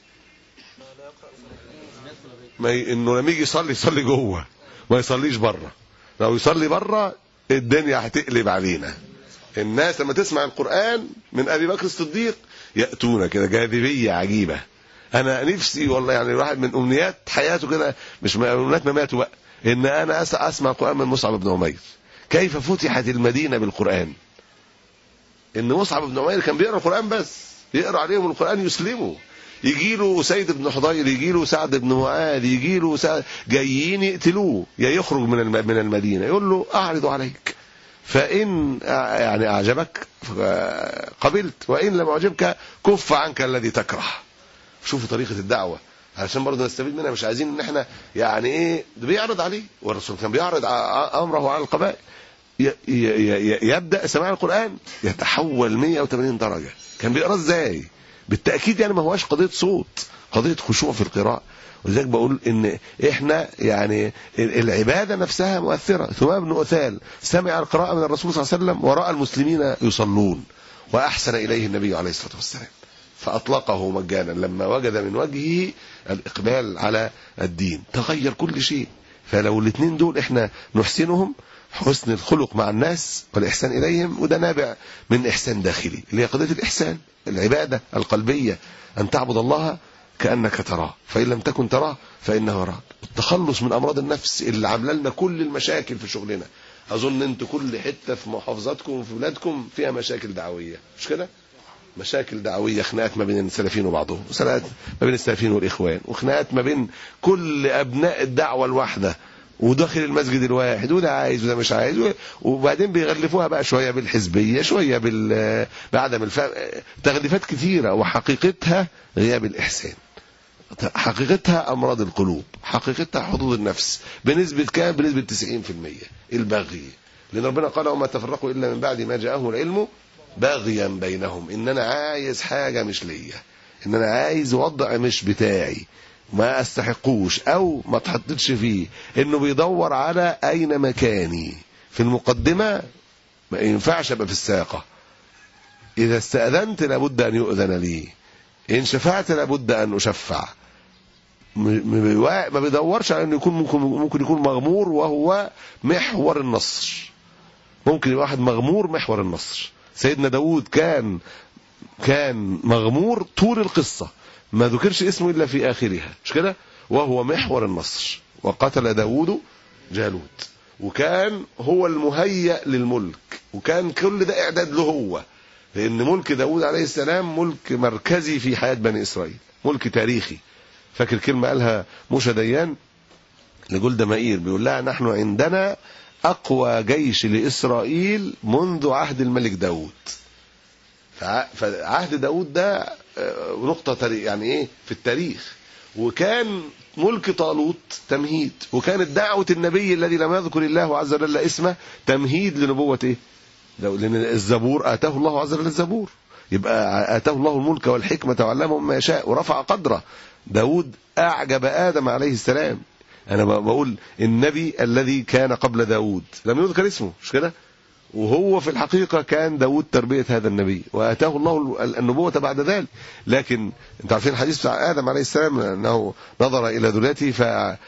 [SPEAKER 3] ما ي... انه لما يجي يصلي يصلي جوه، ما يصليش بره. لو يصلي بره الدنيا هتقلب علينا. الناس لما تسمع القرآن من ابي بكر الصديق ياتون كده جاذبيه عجيبه. انا نفسي والله، يعني واحد من امنيات حياته كده، مش من امنيات مماته بقى، ان انا اسمع القرآن من مصعب بن عمير. كيف فتحت المدينه بالقرآن؟ ان مصعب بن عمير كان بيقرا القرآن، بس يقرا عليهم القرآن يسلموا. يجي له سيد بن حضير، يجي له سعد بن معاذ، يجي له سعد، جايين يقتلوه، يا يخرج من من المدينه. يقول له: اعرض عليك، فان يعني اعجبك قبلت، وان لم يعجبك كف عنك الذي تكره. شوفوا طريقه الدعوه علشان برضه نستفيد منها. مش عايزين ان احنا يعني ايه، ده بيعرض عليه، والرسول كان بيعرض امره على القبائل. يبدا سماع القرآن يتحول مئة وثمانين درجه. كان بيقرا ازاي؟ بالتأكيد يعني ما هواش قضية صوت، قضية خشوع في القراءة. ولذلك بقول ان احنا يعني العبادة نفسها مؤثرة. ثمام بن أثال سمع القراءة من الرسول صلى الله عليه وسلم ورأى المسلمين يصلون، وأحسن إليه النبي عليه الصلاة والسلام فأطلقه مجانا لما وجد من وجهه الإقبال على الدين، تغير كل شيء. فلو الاثنين دول احنا نحسنهم، حسن الخلق مع الناس والإحسان إليهم، وده نابع من إحسان داخلي اللي هي قضية الإحسان، العبادة القلبية، أن تعبد الله كأنك تراه فإن لم تكن تراه فإنه يراك. التخلص من أمراض النفس اللي عامله لنا كل المشاكل في شغلنا. أظن أنتوا كل حتة في محافظاتكم وفي بلادكم فيها مشاكل دعوية، مش كده؟ مشاكل دعوية، خناقات ما بين السلفيين وبعضهم، وخناقات ما بين السلفيين والإخوان، وخناقات ما بين كل أبناء الدعوة الواحدة وداخل المسجد الواحد، وده عايز وده مش عايز، وبعدين بيغلفوها بقى شوية بالحزبية، شوية بال بعدم الفهم، تغليفات كثيرة، وحقيقتها غياب الإحسان، حقيقتها أمراض القلوب، حقيقتها حظوظ النفس بنسبة كام؟ بنسبة تسعين في المية البغي. لأن ربنا قال وما تفرقوا إلا من بعد ما جاءهم العلم باغيا بينهم، إن أنا عايز حاجة مش ليا، إن أنا عايز وضع مش بتاعي، ما استحقوش أو ما تحطتش فيه، إنه بيدور على أين مكاني في المقدمة، ما ينفعش أبقى في الساقة. إذا استأذنت لابد أن يؤذن لي، إن شفعت لابد أن أشفع. ما بيدورش على أنه يكون ممكن, ممكن يكون مغمور وهو محور النصر. ممكن يبقى واحد مغمور محور النصر. سيدنا داود كان كان مغمور طول القصة، ما ذكرش اسمه إلا في آخرها، مش كده؟ وهو محور النصر. وقتل داود جالوت، وكان هو المهيأ للملك، وكان كل ده إعداد له هو، لأن ملك داود عليه السلام ملك مركزي في حياة بني إسرائيل، ملك تاريخي. فاكر كلمة قالها موشى ديان لجولدا مائير، بيقول لها نحن عندنا أقوى جيش لإسرائيل منذ عهد الملك داود. فعهد داود ده نقطة تاريخ يعني إيه في التاريخ. وكان ملك طالوت تمهيد، وكانت دعوة النبي الذي لم يذكر الله عز وجل اسمه تمهيد لنبوة إيه؟ لأن الزبور آتاه الله عز وجل الزبور، يبقى آتاه الله الملك والحكمة وعلمه ما يشاء ورفع قدره. داود أعجب آدم عليه السلام. أنا بقول النبي الذي كان قبل داود لم يذكر اسمه، مش كده؟ وهو في الحقيقة كان داود تربية هذا النبي، وآتاه الله النبوة بعد ذلك. لكن انتوا عارفين الحديث بتاع آدم عليه السلام أنه نظر إلى ذريته فجعل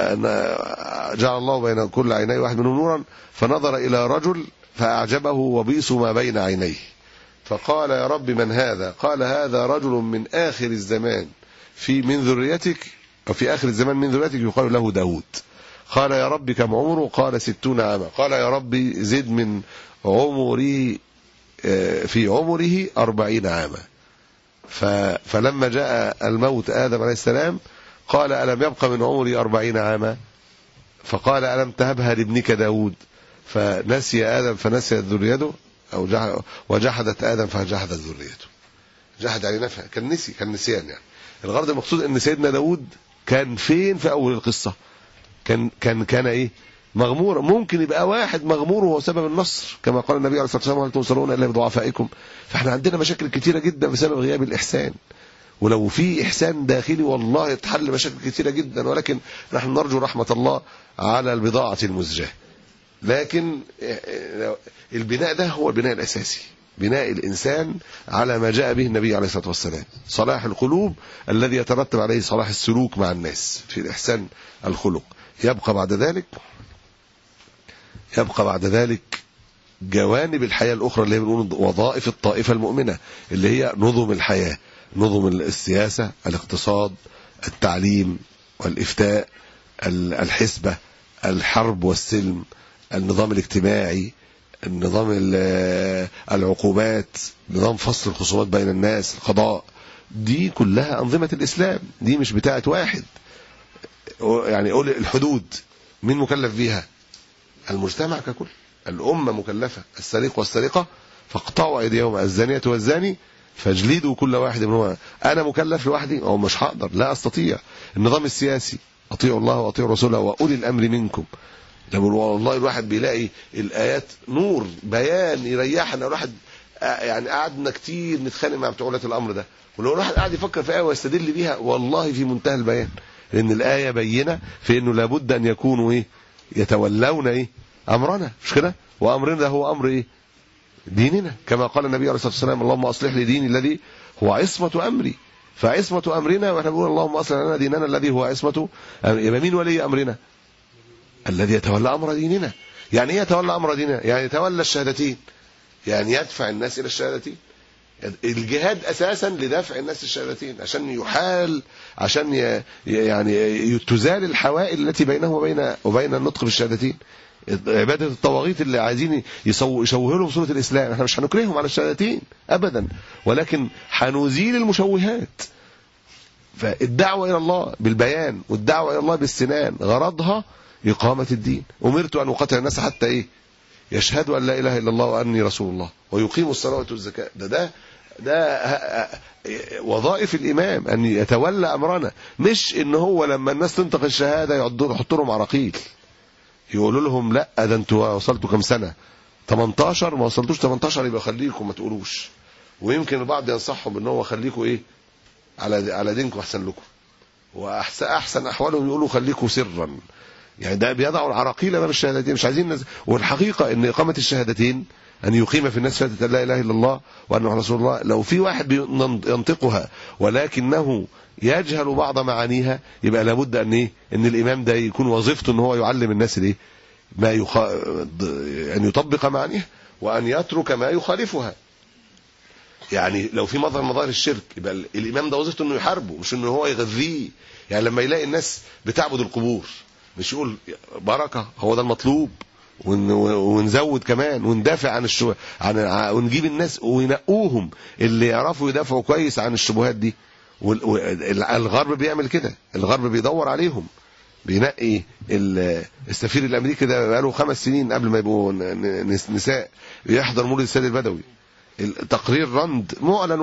[SPEAKER 3] الله بين كل عيني واحد منهم نورا، فنظر إلى رجل فأعجبه وبيص ما بين عينيه، فقال يا رب من هذا؟ قال هذا رجل من آخر الزمان في من ذريتك، أو في آخر الزمان من ذريتك يقال له داود. قال يا رب كم عمره؟ قال ستون عاما. قال يا رب زد من عمري في عمره أربعين عاما. فلما جاء الموت آدم عليه السلام قال ألم يبقى من عمري أربعين عاما؟ فقال ألم تهبها لابنك داود؟ فنسي آدم فنسيت ذريته، أو وجحدت آدم فجحدت ذريته. جحد يعني نفع، كان نسي، كان نسيان يعني. الغرض المقصود ان سيدنا داود كان فين في اول القصة؟ كان كان كان ايه؟ مغمور. ممكن يبقى واحد مغمور وهو سبب النصر، كما قال النبي عليه الصلاة والسلام هل تنصرون الا بضعفائكم. فاحنا عندنا مشاكل كتيرة جدا بسبب غياب الاحسان، ولو في احسان داخلي والله تحل مشاكل كتيرة جدا. ولكن نحن نرجو رحمة الله على البضاعة المزجاة. لكن البناء ده هو البناء الاساسي، بناء الإنسان على ما جاء به النبي عليه الصلاة والسلام، صلاح القلوب الذي يترتب عليه صلاح السلوك مع الناس في الإحسان الخلق. يبقى بعد ذلك يبقى بعد ذلك جوانب الحياة الأخرى اللي هي بنقول وظائف الطائفة المؤمنة، اللي هي نظم الحياة، نظم السياسة، الاقتصاد، التعليم والإفتاء، الحسبة، الحرب والسلم، النظام الاجتماعي، النظام العقوبات، نظام فصل الخصومات بين الناس، القضاء. دي كلها أنظمة الإسلام، دي مش بتاعت واحد. يعني قول الحدود مين مكلف بيها؟ المجتمع ككل، الأمة مكلفة. السريق والسرقة فاقطعوا أيديهما، الزانية والزاني فاجلدوا كل واحد منهما. أنا مكلف لوحدي أو مش هقدر، لا أستطيع. النظام السياسي أطيعوا الله وأطيعوا رسوله وأولي الأمر منكم. لما والله الواحد بيلاقي الآيات نور بيان يريحنا. الواحد يعني قعدنا كتير نتخانق مع بتوع ولاة الأمر ده، ولو الواحد قاعد يفكر في آية ويستدل بيها والله في منتهى البيان، لأن الآية بينة في إنه لابد أن يكونوا إيه؟ يتولون إيه؟ أمرنا، مش كده؟ وأمرنا ده هو أمر إيه؟ ديننا، كما قال النبي عليه الصلاة والسلام اللهم أصلح لي ديني الذي هو عصمة أمري. فعصمة أمرنا واحنا بنقول اللهم أصلح لنا ديننا الذي هو عصمة أمرنا. يبقى مين ولي أمرنا؟ الذي يتولى أمر ديننا. يعني ايه يتولى أمر ديننا؟ يعني يتولى الشهادتين، يعني يدفع الناس إلى الشهادتين. الجهاد أساسا لدفع الناس الشهادتين، عشان يحال، عشان يعني تزال الحوائل التي بينه وبين وبين النطق بالشهادتين. عبادة الطواغيت اللي عايزين يشوهوا لهم صورة الإسلام، احنا مش هنكرههم على الشهادتين أبدا، ولكن هنزيل المشوهات. فالدعوة إلى الله بالبيان والدعوة إلى الله بالسنان غرضها إقامة الدين. أمرت أن أقاتل الناس حتى إيه؟ يشهدوا أن لا إله إلا الله وأني رسول الله ويقيموا الصلاة والزكاة. ده ده ده وظائف الإمام، أن يتولى أمرنا، مش إن هو لما الناس تنطق الشهادة يحط لهم عراقيل يقولوا لهم لا ده انتوا وصلتوا كم سنة تمنتاشر، ما وصلتوش تمنتاشر يبقى خليكم ما تقولوش. ويمكن البعض ينصحهم ان هو خليكم ايه على على دينكم احسن لكم، واحسن احسن احوالهم يقولوا خليكم سرا. يعني ده بيضعوا العراقيل امام الشهادتين، مش عايزين نز... والحقيقه ان اقامه الشهادتين ان يقيم في الناس شهاده لا اله الا الله وان محمد رسول الله. لو في واحد ينطقها ولكنه يجهل بعض معانيها يبقى لابد ان ايه ان الامام ده يكون وظيفته ان هو يعلم الناس الايه ما يخ... ان يطبق معانيها وان يترك ما يخالفها. يعني لو في مظهر مظاهر الشرك يبقى الامام ده وظيفته انه يحاربه، مش انه هو يغذيه. يعني لما يلاقي الناس بتعبد القبور مش يقول بركه، هو ده المطلوب، ونزود كمان وندافع عن الشبهات، عن ونجيب الناس وينقوهم اللي يعرفوا يدافعوا كويس عن الشبهات دي. والغرب بيعمل كده، الغرب بيدور عليهم، بينقي السفير الامريكي ده بقاله خمس سنين قبل ما يبقوا نساء يحضر مولد السيد البدوي. التقرير رند معلن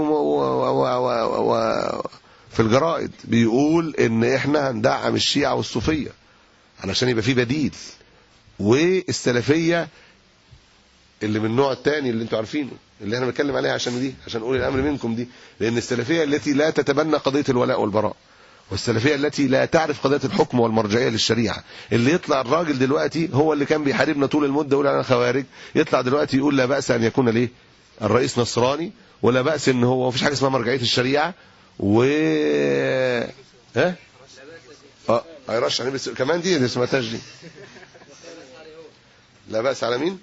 [SPEAKER 3] في الجرائد بيقول ان احنا هندعم الشيعة والصوفية علشان يبقى في بديل، والسلفية اللي من النوع الثاني اللي انتوا عارفينه اللي احنا بنتكلم عليها عشان دي عشان نقول الامر منكم دي، لان السلفية التي لا تتبنى قضية الولاء والبراء، والسلفية التي لا تعرف قضية الحكم والمرجعية للشريعة. اللي يطلع الراجل دلوقتي هو اللي كان بيحاربنا طول المدة يقول انا خوارج، يطلع دلوقتي يقول لا بأس ان يكون ليه الرئيس نصراني، ولا بأس ان هو مفيش حاجة اسمها مرجعية الشريعة، و ها اه هيرشح يعني بس كمان دي اللي سمعتهاش دي. لا بأس على مين؟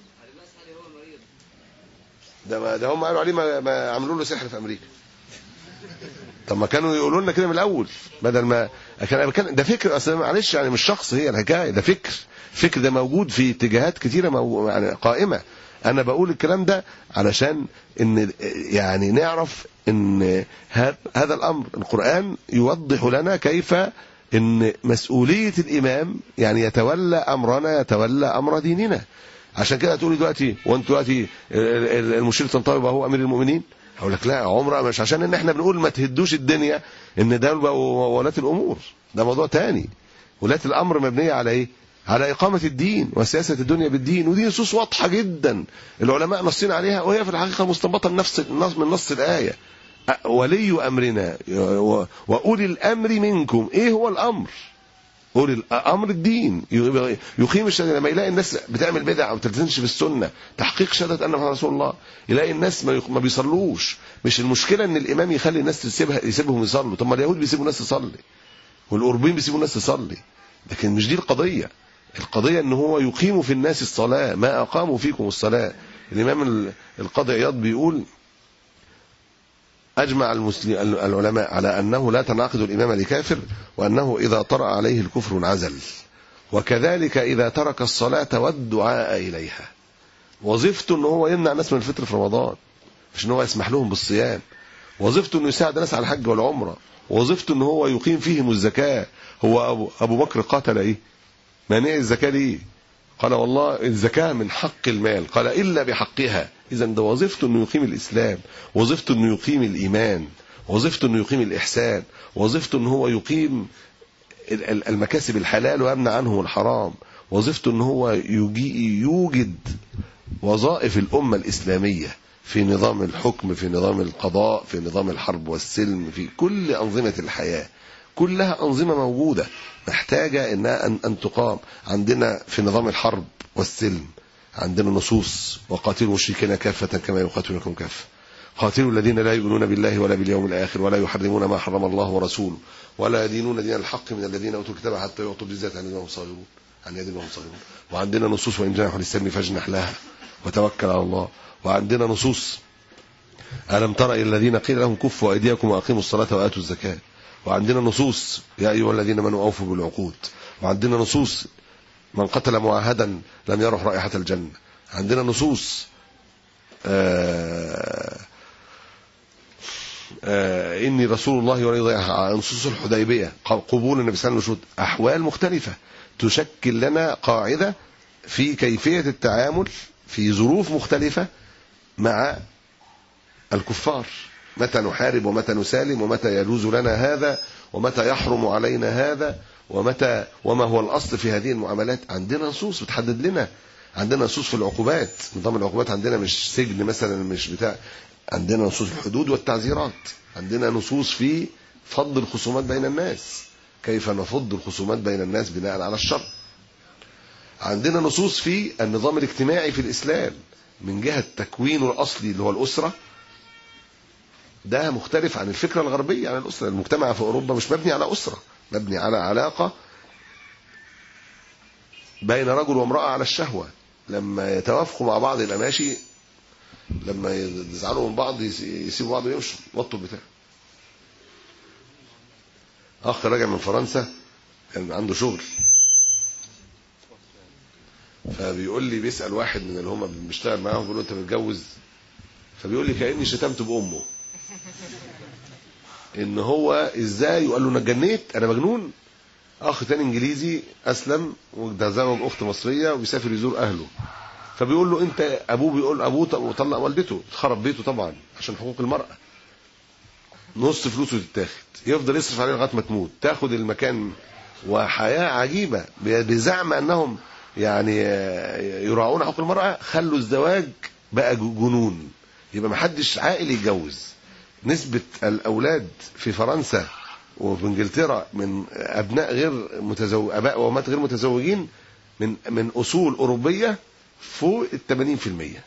[SPEAKER 3] ده ما ده هم قالوا عليه ما, ما عملوا له سحر في امريكا. طب ما كانوا يقولوا لنا كده من الاول بدل ما كان كان ده فكر اصلا، معلش يعني مش شخص هي الحكايه، ده فكر فكر ده موجود في اتجاهات كتيره مو... يعني قائمه. انا بقول الكلام ده علشان ان يعني نعرف ان هذا الامر القرآن يوضح لنا كيف ان مسؤولية الامام يعني يتولى امرنا، يتولى امر ديننا. عشان كده تقولي دلوقتي وانت دلوقتي المشير الطنطاوي هو امير المؤمنين، هقول لك لا عمره، مش عشان ان احنا بنقول ما تهدوش الدنيا ان ده بقوا ولاة الامور، ده موضوع تاني. ولاة الامر مبنية على ايه؟ على إقامة الدين وسياسة الدنيا بالدين، ودي نصوص واضحة جدا العلماء نصين عليها، وهي في الحقيقة مستنبطة من نفس من نص الآية. ولي أمرنا وأولي الأمر منكم. إيه هو الأمر؟ أولي الأمر الدين، يقيم الشهادة. لما يلاقي الناس بتعمل بدع أو تلتزمش بالسنة، تحقيق شهادة أن محمد رسول الله، يلاقي الناس ما بيصلوش. مش المشكلة إن الإمام يخلي الناس تسيبها يسيبهم يصلوا، طب ما اليهود بيسيبوا الناس تصلي والأوروبيين بيسيبوا الناس تصلي، لكن مش دي القضية. القضية ان هو يقيم في الناس الصلاة، ما اقاموا فيكم الصلاة. الامام القاضي عياض بيقول اجمع المسلم العلماء على انه لا تنعقد الامامة لكافر، وانه اذا طرأ عليه الكفر انعزل، وكذلك اذا ترك الصلاة والدعاء اليها. وظيفته ان هو يمنع الناس من الفطر في رمضان، مش ان هو يسمح لهم بالصيام. وظيفته انه يساعد الناس على الحج والعمرة. وظيفته ان هو يقيم فيهم الزكاة. هو ابو, أبو بكر قاتل ايه؟ مانع الزكاة ليه؟ قال والله الزكاة من حق المال، قال إلا بحقها. إذا ده وظيفته أنه يقيم الإسلام، وظيفته أنه يقيم الإيمان، وظيفته أنه يقيم الإحسان، وظيفته أنه هو يقيم المكاسب الحلال ويمنع عنهم الحرام، وظيفته أنه هو يوجد وظائف الأمة الإسلامية في نظام الحكم، في نظام القضاء، في نظام الحرب والسلم، في كل أنظمة الحياة. كلها أنظمة موجودة محتاجة إنها أن, أن تقام. عندنا في نظام الحرب والسلم عندنا نصوص وقاتلوا المشركين كافة كما يقاتلونكم كافة. قاتلوا الذين لا يؤمنون بالله ولا باليوم الآخر ولا يحرمون ما حرم الله ورسوله ولا يدينون دين الحق من الذين أوتوا الكتاب حتى يعطوا الجزية عن يد وهم صاغرون عن يد وهم صاغرون. وعندنا نصوص وإن جنحوا للسلم فاجنح لها وتوكل على الله. وعندنا نصوص ألم تر إلى الذين قيل لهم كفوا أيديكم وأقيموا الصلاة وآتوا الزكاة. وعندنا نصوص يا أيها الذين آمنوا أوفوا بالعقود. وعندنا نصوص من قتل معاهدا لم يرح رائحة الجنة. عندنا نصوص آه آه إني رسول الله ورضي نصوص الحديبية قبول النبي صلى الله عليه وسلم. أحوال مختلفة تشكل لنا قاعدة في كيفية التعامل في ظروف مختلفة مع الكفار، متى نحارب ومتى نسالم ومتى يجوز لنا هذا ومتى يحرم علينا هذا ومتى وما هو الأصل في هذه المعاملات. عندنا نصوص بتحدد لنا. عندنا نصوص في العقوبات، نظام العقوبات عندنا مش سجن مثلا، مش بتاع. عندنا نصوص في الحدود والتعزيرات. عندنا نصوص في فض الخصومات بين الناس، كيف نفض الخصومات بين الناس بناء على الشرع. عندنا نصوص في النظام الاجتماعي في الإسلام من جهة تكوينه الأصلي اللي هو الأسرة، ده مختلف عن الفكرة الغربية عن الأسرة. المجتمع في أوروبا مش مبني على أسرة، مبني على علاقة بين رجل وامرأة على الشهوة. لما يتوافقوا مع بعض يبقى ماشي، لما يزعلوا من بعض يسيبوا بعض ويمشوا وطوا البتاع. أخ راجع من فرنسا كان عنده شغل، فبيقول لي بيسأل واحد من اللي هم بيشتغل معاهم بيقول له أنت متجوز؟ فبيقول لي كأني شتمت بأمه، إن هو إزاي، وقال له أنا اتجنيت أنا مجنون. أخ تاني إنجليزي أسلم وده زوج أخت مصرية وبيسافر يزور أهله، فبيقول له أنت أبوه، بيقول أبوه وطلق والدته، خرب بيته طبعا عشان حقوق المرأة، نص فلوسه تتاخد، يفضل يصرف عليه لغاية ما تموت، تاخد المكان. وحياة عجيبة بزعم أنهم يعني يراعون حقوق المرأة، خلوا الزواج بقى جنون، يبقى ما حدش عاقل يتجوز. نسبة الأولاد في فرنسا وفي انجلترا من ابناء غير متزوج، اباء وامهات غير متزوجين من من اصول اوروبيه فوق ال ثمانين بالمئة،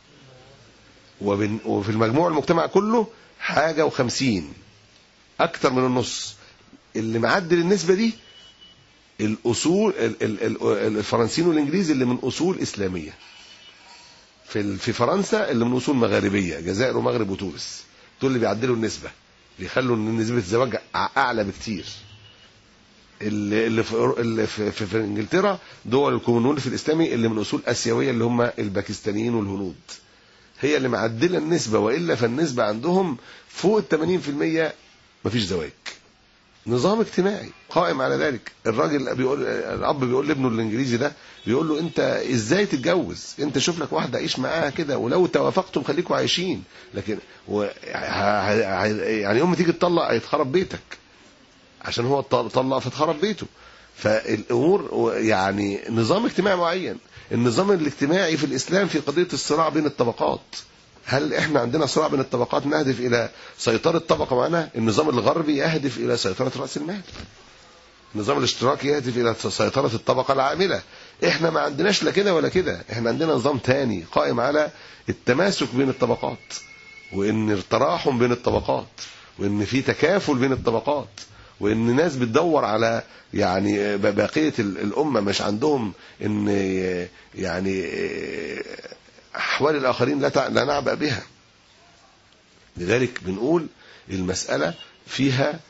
[SPEAKER 3] وفي المجموع المجتمع كله حاجه وخمسين، اكتر من النص. اللي معدل النسبه دي الاصول الفرنسيين والانجليز اللي من اصول اسلاميه. في في فرنسا اللي من اصول مغاربيه، جزائر ومغرب وتونس، دول اللي بيعدلوا النسبه، بيخلوا ان نسبه الزواج اعلى بكتير. اللي اللي في اللي في, في, في انجلترا دول الكومنولث الاسلامي اللي من اصول اسيويه اللي هم الباكستانيين والهنود، هي اللي معدله النسبه، والا فالنسبه عندهم فوق ال ثمانين بالمئة مفيش زواج. نظام اجتماعي قائم على ذلك. الراجل بيقول، الاب بيقول لابنه الانجليزي ده، بيقول له انت ازاي تتجوز؟ انت شوف لك واحده عيش معاها كده، ولو توافقتم خليكم عايشين، لكن و... يعني يوم تيجي تطلق هيتخرب بيتك، عشان هو طلق فتخرب بيته. فالامور يعني نظام اجتماعي معين. النظام الاجتماعي في الاسلام في قضيه الصراع بين الطبقات، هل احنا عندنا صراع بين الطبقات نهدف الى سيطره طبقه معنا؟ النظام الغربي يهدف الى سيطره راس المال، النظام الاشتراكي يهدف الى سيطره الطبقه العامله. احنا ما عندناش لا كده ولا كده، احنا عندنا نظام تاني قائم على التماسك بين الطبقات، وان التراحم بين الطبقات، وان في تكافل بين الطبقات، وان ناس بتدور على يعني بقيه الامه، مش عندهم ان يعني احوال الاخرين لا لا نعبأ بها. لذلك بنقول المساله فيها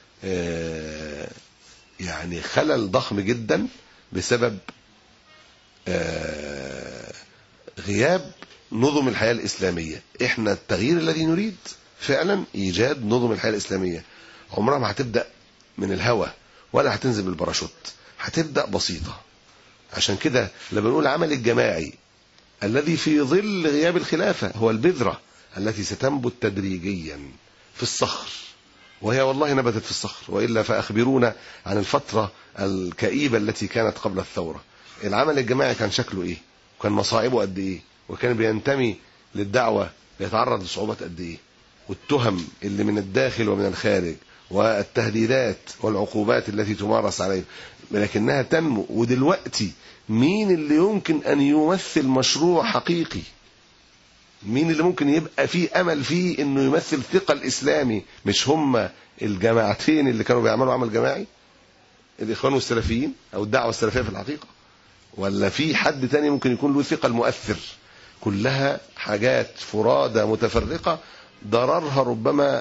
[SPEAKER 3] يعني خلل ضخم جدا بسبب غياب نظم الحياه الاسلاميه. احنا التغيير الذي نريد فعلا ايجاد نظم الحياه الاسلاميه عمرها ما هتبدا من الهوا ولا هتنزل بالباراشوت، هتبدا بسيطه. عشان كده لما بنقول العمل الجماعي الذي في ظل غياب الخلافه هو البذره التي ستنبت تدريجيا في الصخر، وهي والله نبتت في الصخر، والا فاخبرونا عن الفتره الكئيبه التي كانت قبل الثوره. العمل الجماعي كان شكله ايه؟ وكان مصاعبه قد ايه؟ وكان بينتمي للدعوه بيتعرض لصعوبات قد ايه؟ والتهم اللي من الداخل ومن الخارج، والتهديدات والعقوبات التي تمارس عليهم، لكنها تنمو. ودلوقتي مين اللي يمكن أن يمثل مشروع حقيقي؟ مين اللي ممكن يبقى فيه أمل فيه إنه يمثل ثقل إسلامي؟ مش هم الجماعتين اللي كانوا بيعملوا عمل جماعي، الإخوان والسلفيين أو الدعوة السلفية في الحقيقة، ولا في حد تاني ممكن يكون له ثقل مؤثر؟ كلها حاجات فرادة متفرقة ضررها ربما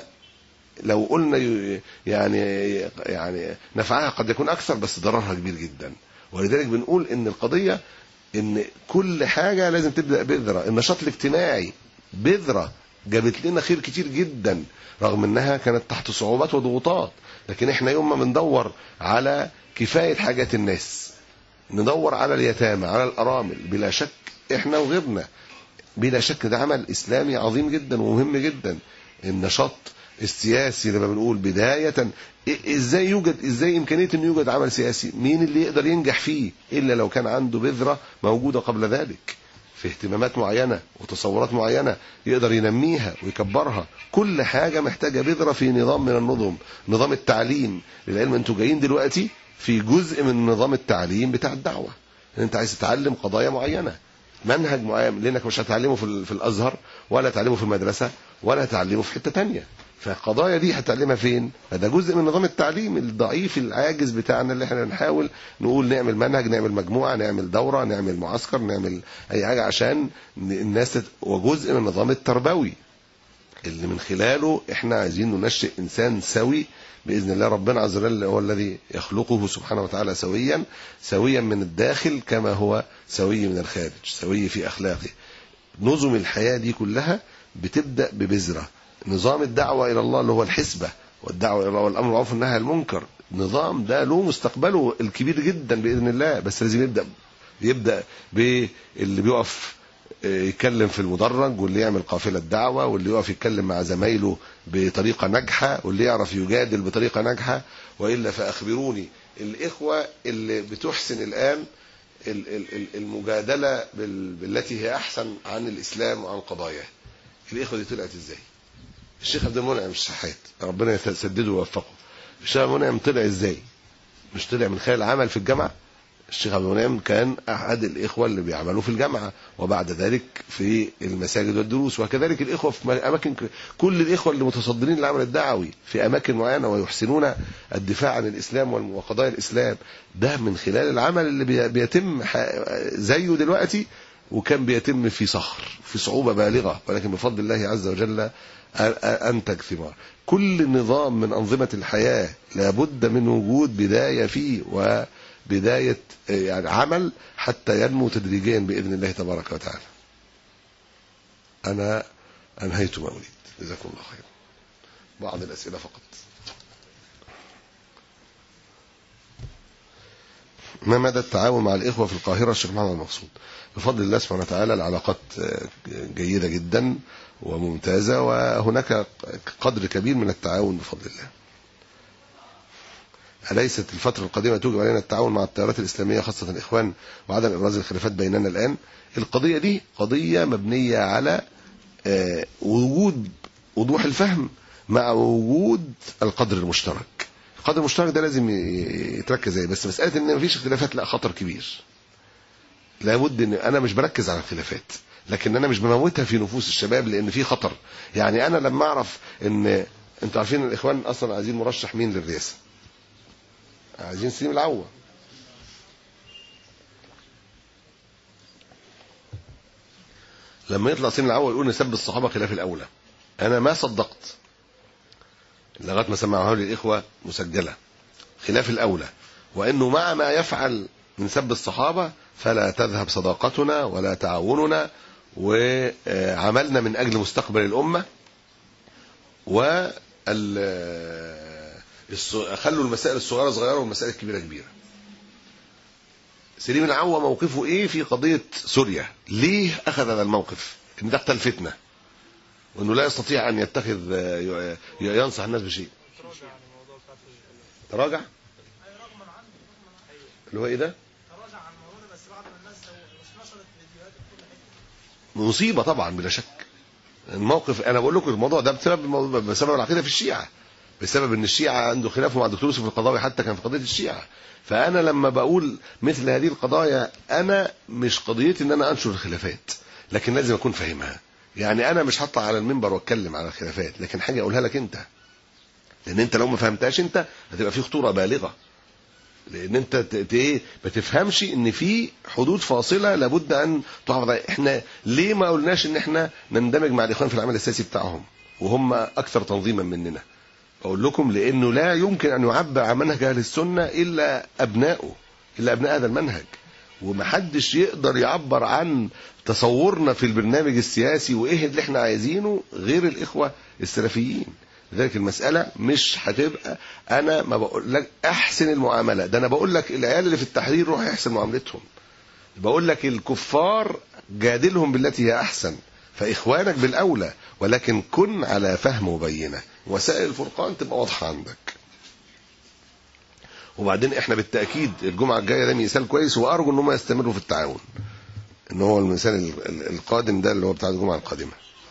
[SPEAKER 3] لو قلنا يعني يعني نفعها قد يكون أكثر، بس ضررها كبير جدا. ولذلك بنقول إن القضية إن كل حاجة لازم تبدأ بذرة. النشاط الاجتماعي بذرة جابت لنا خير كتير جدا، رغم إنها كانت تحت صعوبات وضغوطات، لكن إحنا يوم ما بندور على كفاية حاجات الناس، ندور على اليتامى، على الأرامل، بلا شك إحنا وغيرنا، بلا شك ده عمل إسلامي عظيم جدا ومهم جدا. النشاط السياسي لما بنقول بداية، ازاي يوجد ازاي امكانية ان يوجد عمل سياسي؟ مين اللي يقدر ينجح فيه الا لو كان عنده بذرة موجودة قبل ذلك في اهتمامات معينة وتصورات معينة يقدر ينميها ويكبرها. كل حاجة محتاجة بذرة في نظام من النظم. نظام التعليم للعلم، انتوا جايين دلوقتي في جزء من نظام التعليم بتاع الدعوة، انت عايز تتعلم قضايا معينة، منهج معين، لانك مش هتعلمه في, في الازهر ولا تعلمه في المدرسة ولا تعلمه في حتة تانية، فالقضايا دي هتعلمها فين؟ فده جزء من نظام التعليم الضعيف العاجز بتاعنا، اللي احنا نحاول نقول نعمل منهج، نعمل مجموعة، نعمل دورة، نعمل معسكر، نعمل اي حاجة عشان الناس تت... وجزء من النظام التربوي اللي من خلاله احنا عايزين ننشئ انسان سوي باذن الله. ربنا عز وجل هو الذي يخلقه سبحانه وتعالى سويا، سويا من الداخل كما هو سوي من الخارج، سوي في اخلاقه. نظم الحياة دي كلها بتبدأ ببذرة. نظام الدعوة إلى الله اللي هو الحسبة والدعوة إلى الله والأمر بالمعروف والنهي عن المنكر، النظام ده له مستقبله الكبير جدا بإذن الله، بس لازم يبدأ يبدأ باللي بيقف يتكلم في المدرج، واللي يعمل قافلة دعوة، واللي يقف يتكلم مع زمايله بطريقة ناجحة، واللي يعرف يجادل بطريقة ناجحة. وإلا فأخبروني الإخوة اللي بتحسن الآن المجادلة بالتي هي أحسن عن الإسلام وعن قضاياه، الإخوة دي طلعت إزاي؟ الشيخ عبد المنعم الشحات ربنا يسدده ويوفقه، الشيخ عبد المنعم طلع إزاي؟ مش طلع من خلال العمل في الجامعة. الشيخ عبد المنعم كان أحد الإخوة اللي بيعملوا في الجامعة، وبعد ذلك في المساجد والدروس، وكذلك الإخوة في أماكن، كل الإخوة اللي متصدرين للعمل الدعوي في أماكن معينة ويحسنون الدفاع عن الإسلام وقضايا الإسلام، ده من خلال العمل اللي بيتم زيه دلوقتي، وكان بيتم في صخر في صعوبة بالغة، ولكن بفضل الله عز وجل أنتج ثمار. كل نظام من أنظمة الحياة لابد من وجود بداية فيه وبداية يعني عمل حتى ينمو تدريجيا بإذن الله تبارك وتعالى. أنا أنهيت ما أريد، جزاكم الله خير. بعض الأسئلة فقط. ما مدى التعاون مع الإخوة في القاهرة الشيخ محمد المقصود؟ بفضل الله سبحانه وتعالى العلاقات جيدة جدا وممتازة، وهناك قدر كبير من التعاون بفضل الله. أليست الفترة القادمة توجب علينا التعاون مع التيارات الإسلامية خاصة الإخوان وعدم إبراز الخلافات بيننا الآن؟ القضية دي قضية مبنية على وجود وضوح الفهم مع وجود القدر المشترك. القدر المشترك ده لازم يتركز زي، بس مسألة إن مفيش اختلافات لا، خطر كبير. لابد إن أنا مش بركز على الخلافات، لكن أنا مش بموتها في نفوس الشباب، لأن في خطر. يعني أنا لما أعرف إن أنتوا عارفين الإخوان أصلا عايزين مرشح مين للرئاسة؟ عايزين سليم العوة. لما يطلع سليم العوة يقول نسب الصحابة خلاف الأولى، أنا ما صدقت لغاية ما سمعوها لي الإخوة مسجلة خلاف الأولى، وإنه مع ما يفعل من سب الصحابة فلا تذهب صداقتنا ولا تعاوننا، وعملنا من أجل مستقبل الأمة، وخلوا المسائل الصغيرة صغيرة والمسائل الكبيرة كبيرة. سليم العوة موقفه إيه في قضية سوريا؟ ليه أخذ هذا الموقف؟ إن ده قتل فتنة، وإنه لا يستطيع أن يتخذ ينصح الناس بشيء. تراجع اللي هو إيه ده؟ مصيبة طبعا بلا شك. الموقف أنا بقول لكم الموضوع ده بسبب بسبب العقيدة في الشيعة، بسبب ان الشيعة عنده خلاف مع الدكتور يوسف القضاوي حتى كان في قضية الشيعة. فانا لما بقول مثل هذه القضايا انا مش قضيتي ان انا انشر الخلافات، لكن لازم اكون فاهمها. يعني انا مش هطلع على المنبر واتكلم على الخلافات، لكن حاجة اقولها لك انت، لان انت لو ما فهمتهاش انت هتبقى في خطورة بالغة، لان انت ايه ما تفهمش ان في حدود فاصله لابد ان تحافظ عليها. احنا ليه ما قلناش ان احنا نندمج مع الاخوان في العمل السياسي بتاعهم وهم اكثر تنظيما مننا؟ اقول لكم لانه لا يمكن ان يعبر عن منهج اهل السنه الا ابنائه، الا ابناء هذا المنهج، ومحدش يقدر يعبر عن تصورنا في البرنامج السياسي وايه اللي احنا عايزينه غير الاخوه السلفيين. لذلك المسألة مش هتبقى أنا ما بقول لك أحسن المعاملة، ده أنا بقول لك العيال اللي في التحرير روح يحسن معاملتهم، بقول لك الكفار جادلهم بالتي هي أحسن، فإخوانك بالأولى، ولكن كن على فهم وبينة، وسائل الفرقان تبقى واضحة عندك. وبعدين إحنا بالتأكيد الجمعة الجاية ده مثال كويس، وأرجو إن هم يستمروا في التعاون، إن هو المثال القادم ده اللي هو بتاع الجمعة القادمة.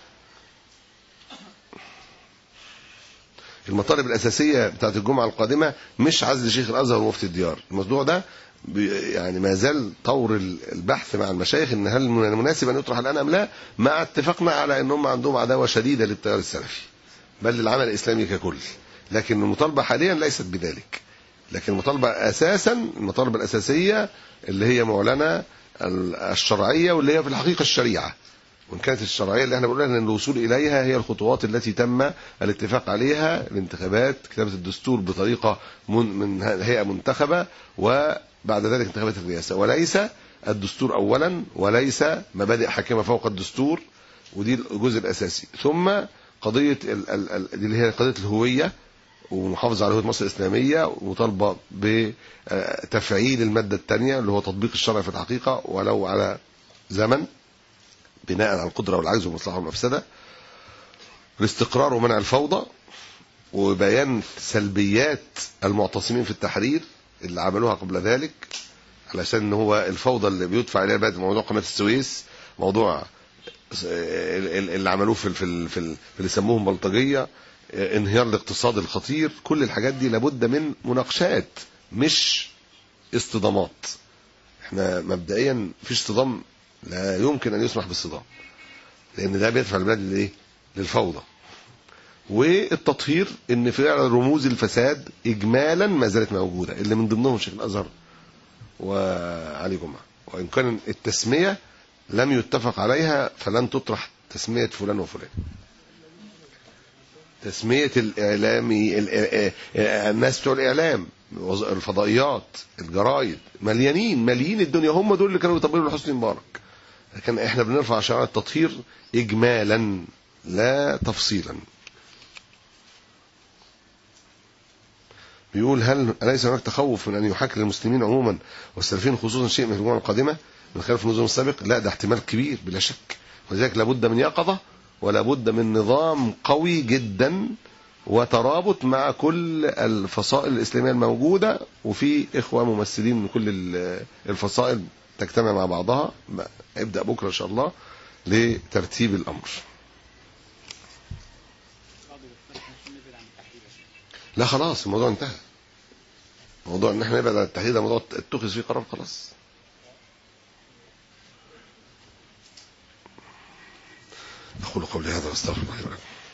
[SPEAKER 3] المطالب الأساسية بتاعت الجمعة القادمة مش عزل شيخ الأزهر ومفتي الديار، الموضوع ده يعني ما زال طور البحث مع المشايخ ان هل مناسب ان يطرح الآن أم لا، مع اتفاقنا على انهم عندهم عداوة شديدة للتيار السلفي بل للعمل الإسلامي ككل، لكن المطالبة حاليا ليست بذلك. لكن المطالبة أساسا المطالبة الأساسية اللي هي معلنة الشرعية واللي هي في الحقيقة الشريعة، وإن كانت الشرعية اللي احنا بنقولها ان الوصول إليها هي الخطوات التي تم الاتفاق عليها، الانتخابات، كتابة الدستور بطريقة من, من هيئة منتخبة، وبعد ذلك انتخابات الرئاسة، وليس الدستور أولا، وليس مبادئ حاكمة فوق الدستور، ودي الجزء الأساسي. ثم قضية ال ال ال اللي هي قضية الهوية ومحافظة على هوية مصر الإسلامية، ومطالبة بتفعيل المادة الثانية اللي هو تطبيق الشرع في الحقيقة ولو على زمن، بناء على القدرة والعجز والمصلحة والمفسدة، الاستقرار ومنع الفوضى، وبيان سلبيات المعتصمين في التحرير اللي عملوها قبل ذلك، علشان هو الفوضى اللي بيدفع إليها بعد موضوع قناة السويس، موضوع اللي عملوه في في في اللي سموهم بلطجية، انهيار الاقتصاد الخطير، كل الحاجات دي لابد من مناقشات مش اصطدامات. احنا مبدئيا فيش اصطدام، لا يمكن ان يسمح بالصدام، لان ده بيدفع البلاد للايه؟ للفوضى. والتطهير ان فعلا رموز الفساد اجمالا ما زالت موجوده، اللي من ضمنهم شيخ الازهر وعلي جمعه، وان كان التسميه لم يتفق عليها فلن تطرح تسميه فلان وفلان. تسميه الاعلامي الناس بتوع الاعلام، الفضائيات، الجرايد، مليانين مليين الدنيا، هم دول اللي كانوا بيطبلوا لحسني مبارك. لكن احنا بنرفع شعار التطهير اجمالا لا تفصيلا. بيقول هل أليس هناك تخوف من أن يحاكي للمسلمين عموما والسلفيين خصوصا شيء من الجمعة القادمة من خلاف النظام السابق؟ لا، ده احتمال كبير بلا شك، ولذلك لابد من يقظة، ولابد من نظام قوي جدا وترابط مع كل الفصائل الإسلامية الموجودة، وفي إخوة ممثلين من كل الفصائل تجتمع مع بعضها. ابدأ بكرة إن شاء الله لترتيب الأمر. لا خلاص الموضوع انتهى، موضوع ان احنا نبعد عن التحديد ده موضوع اتخذ فيه قرار خلاص. أقول قولي هذا واستغفر الله لي ولكم.